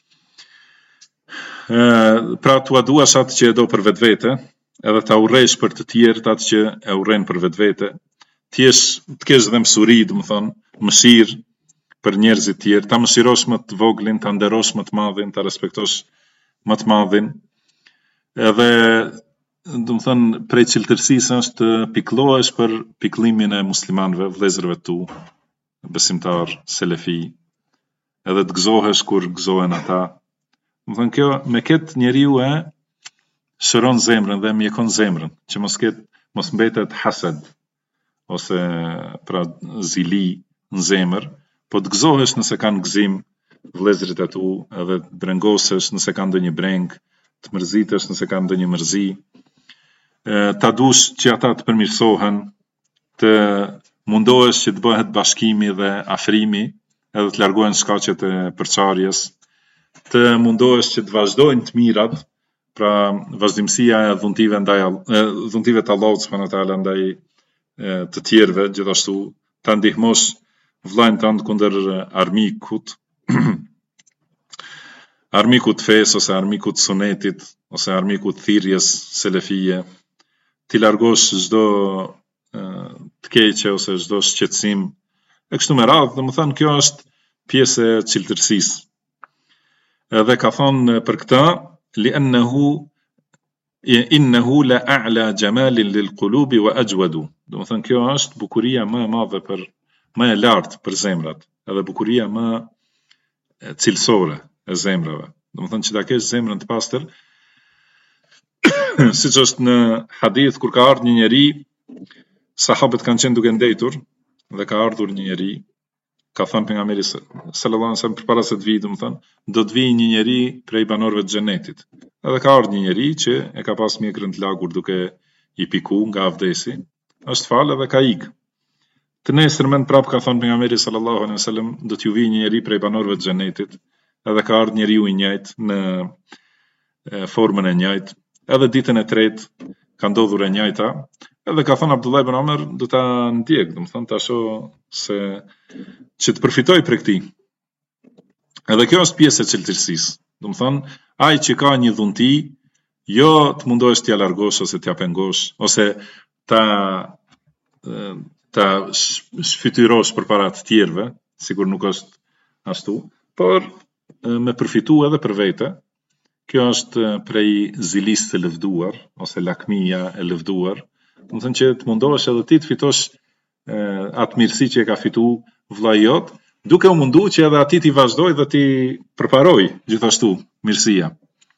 pra t'ua duash atë që e do për vetvete, edhe ta urrejsh për të tjerët atë që e urren për vetvete, të kesh dhe mësuri, domethënë, mëshirë për njerëzit tjerë, ta mëshirosh më të voglin, ta nderosh më të madhin, ta respektosh më të madhin. Edhe domethënë prej cilëtërsisë është të pikëllohesh për pikëllimin e muslimanëve, vëllezërve tu, besimtar, selefi, edhe të gëzohesh kur gëzohen ata. Domethënë kjo me këtë njeriu e shëron zemrën dhe mjekon zemrën, që mos mbetet hased ose pra zili në zemër, po të gëzohesh nëse kanë gëzim vëllezërit e tu, edhe të brengosesh nëse kanë ndonjë breng, të mërzitesh nëse kanë ndonjë mërzi, ta dush që ata të përmirësohen, të mundohesh që të bëhet bashkimi dhe afrimi, edhe të largohen shkaqet e përçarjes, të mundohesh që të vazhdojnë të mirat, pra vazhdimësia e dhuntive të Allahut subhanahu wa taala ndaj të tjerëve, gjithashtu ta ndihmosh vllajën tënd kundër armikut, armikut fesë ose armikut sunetit ose armikut thirrjes selefie, ti largosh çdo të keqe ose çdo shqetësim e kështu me radhë. Domethënë kjo është pjesë e cilëtërsisë. Edhe ka thonë për këtë, innehu la a'la jamalin lil qulubi wa ajwadu. Domethënë kjo është bukuria më e madhe për më e lartë për zemrat, edhe bukuria më cilësore e zemrave. Domethënë që ta kesh zemrën të pastër, siç është në hadith kur ka ardhur një njeri, sahabët kanë qenë duke ndejtur dhe ka ardhur një njeri, ka thënë pejgamberi sallallahu alaihi wasallam përpara se të vijë, domethënë, do të vijë një njeri prej banorëve të xhenetit. Edhe ka ardhur një njeri që e ka pas mjekrën të lagur duke i piku nga avdesi, është falë dhe ka ikë. Të nesërmen prap ka thënë pejgamberi sallallahu alaihi wasallam, do t'ju vijë një njeri prej banorëve të xhenetit, edhe ka ardhur njeriu i njëjtë në formën e njëjtë, edhe ditën e tretë ka ndodhur e njëjta, edhe ka thënë Abdullah ibn Omer, do ta ndjek, domethënë ta shoh se që të përfitoj për këtij. Edhe kjo është pjesë e cilësisë. Domethënë, ai që ka një dhunti, jo të mundohesh t'ia largosh ose t'ia pengosh, ose ta shfytyrosh përpara të tjerëve, sigur nuk është ashtu, por me përfitu edhe për vete. Kjo është prej zilisë të lëvduar, ose lakmia e lëvduar, domethënë që të mundohesh edhe ti të fitosh atë mirësi që e ka fitu vllai jot, duke u mundu që edhe ati ti vazhdoj dhe ti përparoj gjithashtu mirësia.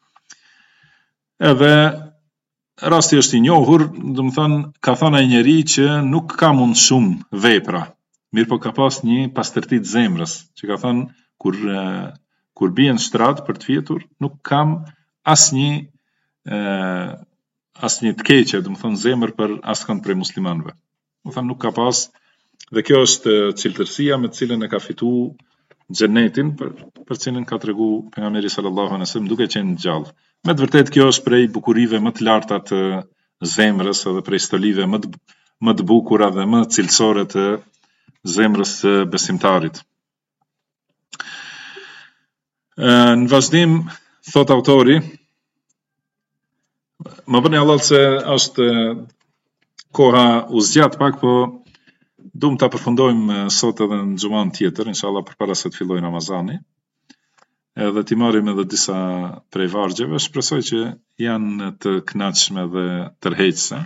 Edhe rasti është i njohur, domethënë ka thënë ai njeri që nuk ka mund shumë vepra, mirë po ka pas një pastërti të zemrës, që ka thënë kur bien shtrat për të fjetur, nuk kam asnjë të keqe, domethënë zemër për askënd prej muslimanëve. Domethënë nuk ka pas, dhe kjo është cilësia me të cilën e ka fitu xhenetin, për cilën ka tregu pejgamberi sallallahu alaihi wasallam duke qenë gjallë. Me të vërtetë kjo është prej bukurive më të larta të zemrës, edhe prej stolive më të bukura dhe më cilësore të zemrës së besimtarit. Në vazhdim, thot autori, më bëni Allah se është koha u zgjat pak, po duam ta përfundojmë sot edhe në xhuman tjetër, inshallah përpara se të fillojë Ramazani, edhe t'i marrim edhe disa prej vargjeve, shpresoj që janë të kënaqshme dhe tërheqëse.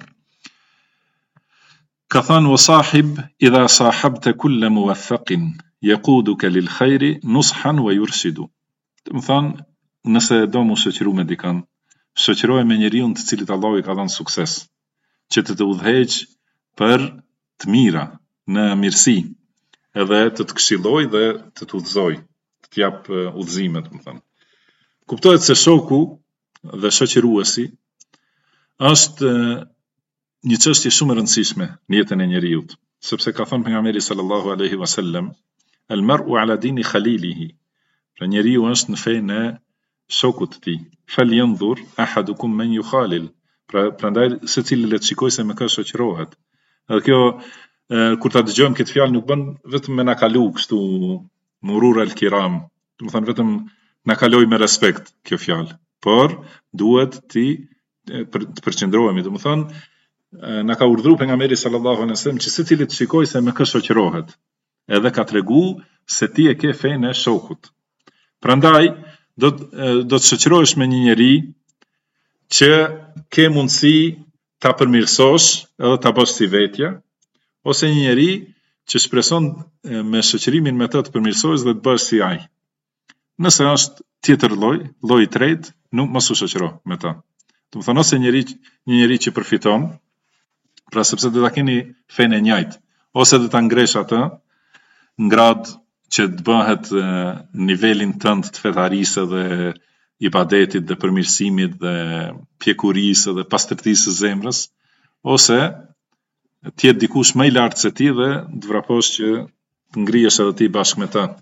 Ka thënë: "Wa sahib idha sahabta kull muwaffaqin yaquduka lil khairi nushan wa yurshidu." Më thënë, nëse do mu shoqëru me dikën, shoqëroje me njeriun të cilit Allahu i ka dhënë sukses, që të udhëheq për të mira, në mirësi, edhe të këshilloj dhe të udhëzoj, të jap udhëzimet, më thënë. Kuptohet se shoku dhe shoqëruesi është një çështje shumë e rëndësishme në jetën e njeriut, sepse ka thënë pejgamberi sallallahu alaihi wasallam, "Al-mar'u ala dini khalilihi." Pra njeriu është në fenë e shokut të tij. "Falyanzur ahadukum man yukhalil." Prandaj secili le të shikojë se me kë shoqërohet. Edhe kjo kur ta dëgjojmë këtë fjalë nuk bën vetëm me na kalu kështu murur al-kiram, domethënë vetëm na kaloj me respekt kjo fjalë, por duhet të përqendrohemi, domethënë na ka urdhëruar pejgamberi sallallahu alaihi wasallam që secili të shikojë se me kë shoqërohet. Edhe ka tregu se ti e ke fenë e shokut. Prandaj do të shoqërohesh me një njeri që ke mundësi ta përmirësosh edhe ta bësh si vetja, ose një njeri që shpreson me shoqërimin me të përmirësohesh dhe të bësh si ai. Nëse është tjetër lloj i tretë, nuk mos u shoqëro me të. Domethënë ose një njeri që përfiton, pra sepse do ta keni fenë e njëjtë, ose do ta ngresh atë në grad që të bëhet nivelin tënd të fetarisë dhe ibadetit dhe përmirësimit dhe pjekurisë dhe pastërtisë së zemrës, ose të jetë dikush më i lartë se ti dhe të vraposh që të ngrihesh edhe ti bashkë me të.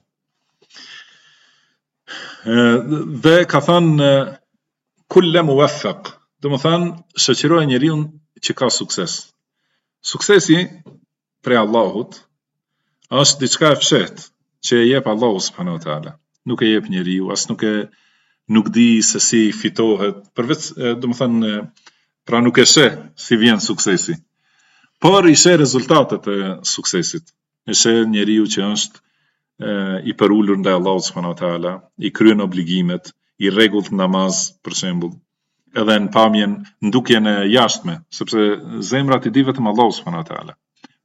Dhe ka thënë kulle muwaffaq, domethënë shoqëroje njeriu që ka sukses. Suksesi prej Allahut është diçka e fshehtë që e jep Allahu subhanahu wa taala. Nuk e jep njeriu, as nuk di se si fitohet, përveç domethënë pra nuk e sheh si vjen suksesi. Por i sheh rezultatet e suksesit. E sheh njeriu që është i përulur ndaj Allahut subhanahu wa taala, i kryen obligimet, i rregullt namaz për shembull, edhe në pamjen ndukjen e jashtme, sepse zemrat i di vetëm Allahu subhanahu wa taala.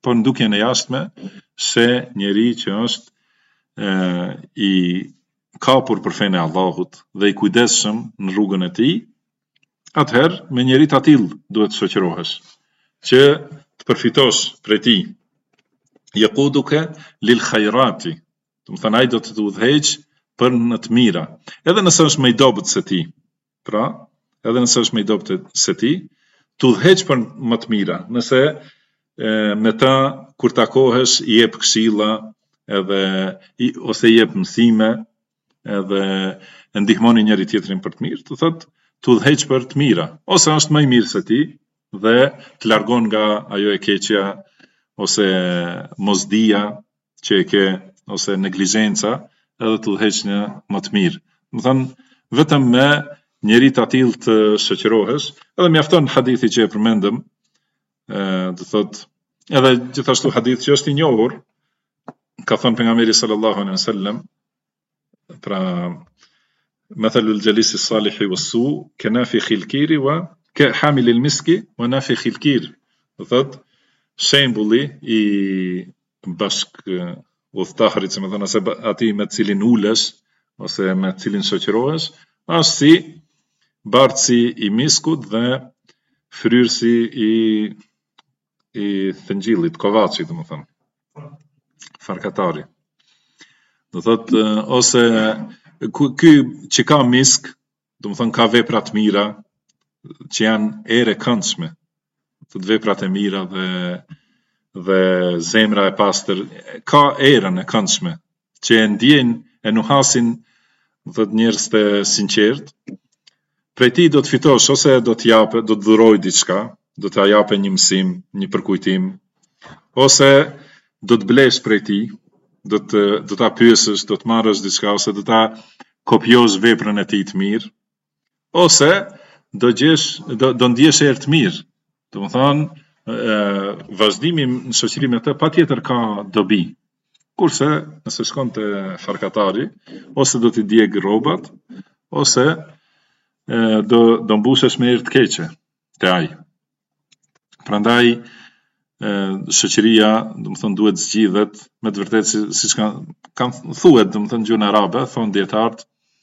por në dukjen e jashtme se njeri që është i kapur për fenë e Allahut dhe i kujdesshëm në rrugën e tij, atëherë me njeri të atill duhet të shoqërohesh, që të përfitosh prej tij. Yaquduka lil khairati, do të thënë ai do të udhëheq për në të mira, edhe nëse është më i dobët se ti. Pra, edhe nëse është më i dobët se ti, të udhëheq për më të mira. Nëse me ta kur takohesh i jep këshilla edhe ose i jep mësime edhe e ndihmoni njëri tjetrin për të mirë, të thotë të udhëheq për të mira, ose është më i mirë se ti dhe të largon nga ajo e keqja ose mosdia që e ke ose neglizhenca, edhe të udhëheq në më të mirë. Do të thënë vetëm me njëri të atill të shoqërohesh, edhe mjafton hadithi që e përmendëm, do thotë edhe gjithashtu hadith që është i njohur, ka thënë pejgamberi sallallahu alaihi wasallam, pra mathalul jalisi salihi was-su kanafikhi al-kiri wa ka hamil al-miski wa nafikhi al-kir. Do thotë shembulli i bashk udhëtarit, se më thënë ose ati me cilin ulesh ose me cilin shoqërohesh, është si bartësi i miskut dhe fryrësi i thëngjillit, kovaçit, do të thënë, farkatari. Do thotë ose ky që ka misk, do të thënë ka vepra të mira që janë erë këndshme, të veprat e mira dhe zemra e pastër, ka erën e këndshme që e ndjejnë, e nuhasin, do thotë njerëz të sinqert. Prej tij do të fitosh ose do të japë, do të dhuroj diçka, do të japë një mësim, një përkujtim, ose do të blesh prej tij, do ta pyesësh, do të marrësh diçka ose do ta kopjosh veprën e tij të mirë, ose do ndjesh erë të mirë. Do të thonë vazhdimi në shoqëri me të patjetër ka dobi. Kurse nëse shkon te farkatari, ose do t'i djeg rrobat, ose do mbushesh me erë të keqe te ai. Prandaj shoqëria, do të thonë, duhet zgjidhet me të vërtetë siç kanë thuhet, do të thonë gjuhën arabe, thon dietarët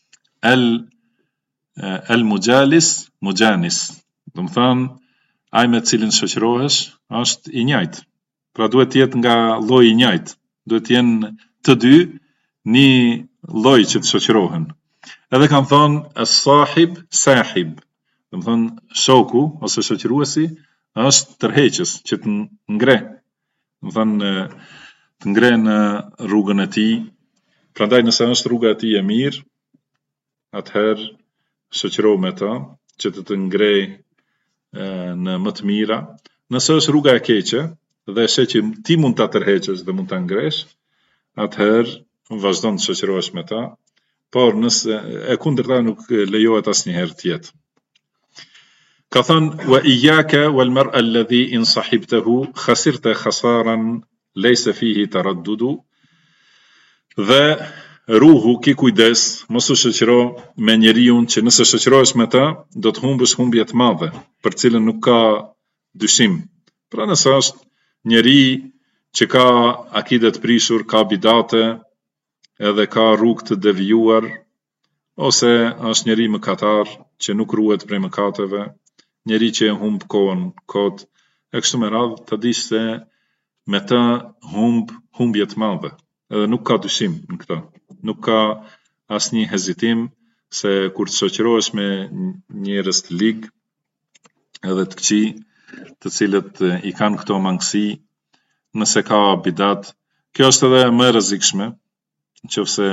el mujalis mujanis. Do të thonë ai me të cilin shoqërohesh është i njëjtë. Pra duhet të jetë nga lloji i njëjtë. Duhet të jenë të dy një lloj që të shoqërohen. Edhe kanë thonë as-sahib sahib. Do të thonë shoku ose shoqëruesi është tërheqës që të ngre. Do të thonë të ngre në rrugën e tij. Prandaj nëse është rruga e tij e mirë, atëherë shoqëro me ta që të ngrej në më të mira. Nëse është rruga e keqe dhe sheh që ti mund ta tërheqësh dhe mund ta ngresh, atëherë vazhdon të shoqërohesh me ta, por nëse e kundërta nuk lejohet asnjëherë të jetë. Ka thënë wa iyyaka wal mar'a alladhi in sahibtahu khasirta khasaran laysa fihi taraddudu, dhe ruhu ki kujdes, mos u shoqëro me njeriu që nëse shoqërohesh me ta do të humbësh humbje të madhe, për cilën nuk ka dyshim. Pra nëse është njeri që ka akide të prishur, ka bidate, edhe ka rrugë të devijuar, ose është njeri mëkatar që nuk ruhet prej mëkateve, njeri që e humb kohën kot, e kështu me radhë, të dish se me të humbje të madhe, edhe nuk ka dyshim në këtë. Nuk ka asnjë hezitim se kur të shoqërohesh me njerëz të ligë edhe të këqij, të cilët i kanë këto mangësi, nëse ka bidat, kjo është edhe më e rrezikshme, nëse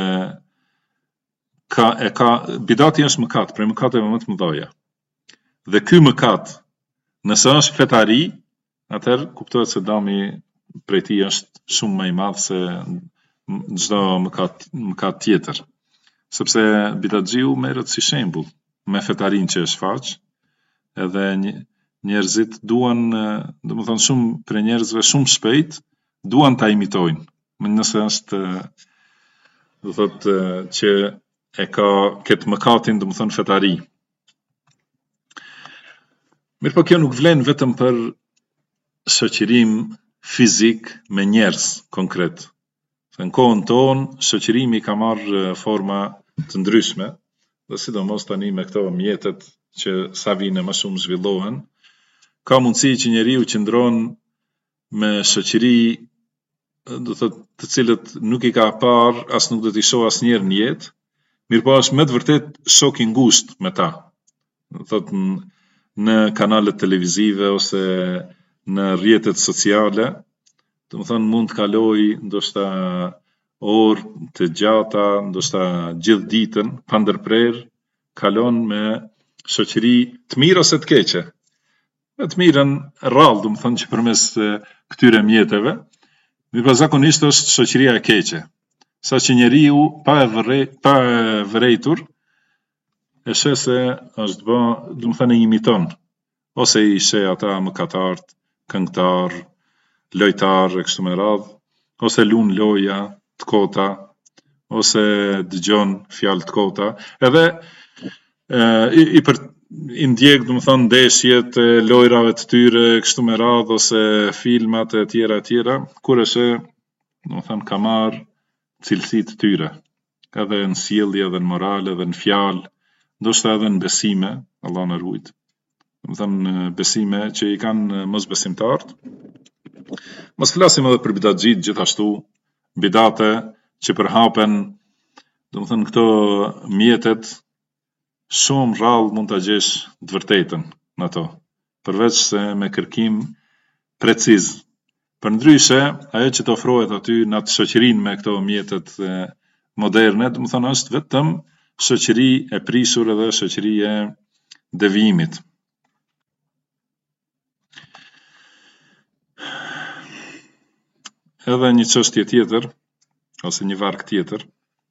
bidati është mëkat, prej mëkateve më të mëdha. Dhe ky mëkat, nëse është fetari, atëherë kuptohet se dami prej tij është shumë më i madh se çdo mëkat tjetër. Sepse bidatxhiu merret si shembull me fetarinë që e shfaq, edhe njerëzit duan, domethënë shumë për njerëzve shumë shpejt duan ta imitojnë. Nëse është, do thotë që e ka këtë mëkatin, domethënë fetari. Mirë, po kjo nuk vlen vetëm për shoqërim fizik me njerëz konkret. Se në kohën tonë, shoqërimi ka marrë forma të ndryshme, dhe sidomos tani me këto mjetet që sa vine më shumë zhvillohen, ka mundësi që njeriu qëndron me shoqëri, do thotë, të cilët nuk i ka parë, as nuk do t'i shoh asnjëherë në jetë, mirë po është me të vërtet shok i ngushtë me ta. Do thotë në kanalet televizive ose në rrjetet sociale, do të thonë mund të kaloj ndoshta orë të gjata, ndoshta gjithë ditën pa ndërprerë, kalon me shoqëri të mirë ose të keqe. Me të mirën rrallë, do të thonë që përmes këtyre mjeteve, mirë zakonisht është shoqëria e keqe. Sa që njeriu pa e vërejtur e sheh se është bë, do të thonë imiton, ose i sheh ata mëkatartë, këngëtar, lojtar e kështu me radhë, ose lun loja të kota, ose dëgjon fjalë të kota, edhe i ndjek, do të thonë, ndeshjet e lojrave të tyre kështu me radhë, ose filmat e tjera, kur e sheh, do të thonë, ka marrë cilësitë të tyre, edhe në sjellje, edhe në moral, edhe në fjalë, ndoshta edhe në besime, Allah na ruajt. Do të thonë besime që i kanë mosbesimtarët. Mos flasim edhe për bidatxhit gjithashtu, bidate që përhapen, do të thonë këto mjetet shumë rrallë mund ta gjesh të vërtetën në ato, përveç se me kërkim preciz. Përndryshe, ajo që të ofrohet aty në atë shoqërinë me këto mjetet moderne, do të thonë është vetëm shoqëri e prishur edhe shoqëri e devijimit. Edhe një çështje tjetër, ose një varg tjetër,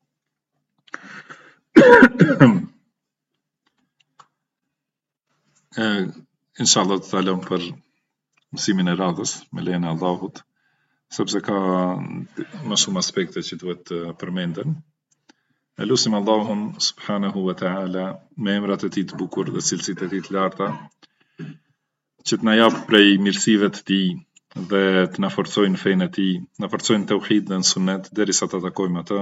inshallah të talon për mësimin e radhës, me lejen e Allahut, sepse ka më shumë aspekte që duhet të përmenden. E lutim Allahun subhanahu wa ta'ala me emrat e tij të bukur dhe cilësitë e tij të larta, që të na jap prej mirësive të tij dhe të na forcojnë fenë e tij, na forcojnë tauhid dhe në sunet derisa ta takojmë atë.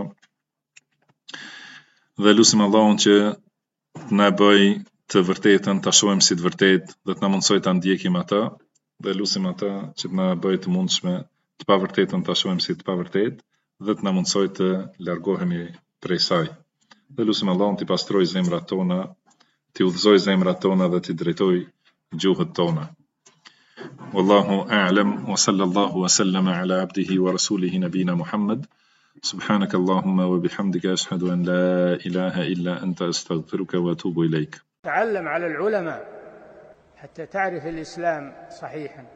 Dhe lutim Allahun që të na bëj të vërtetën ta shohim si të vërtetë dhe të na mundsoj ta ndjekim atë, dhe lutim atë që të na bëj të mundshme të pavërtetën ta shohim si të pavërtetë dhe të na mundsoj të largohemi prej saj. Dhe lutim Allahun të pastroj zemrat tona, të udhëzoj zemrat tona dhe të drejtoj gjuhët tona. Wallahu a'lam wa sallallahu wa sallama ala abdihi wa rasulihi nabina Muhammad. سبحانك اللهم وبحمدك أشهد أن لا إله إلا أنت أستغفرك وأتوب إليك. تعلم على العلماء حتى تعرف الإسلام صحيحا.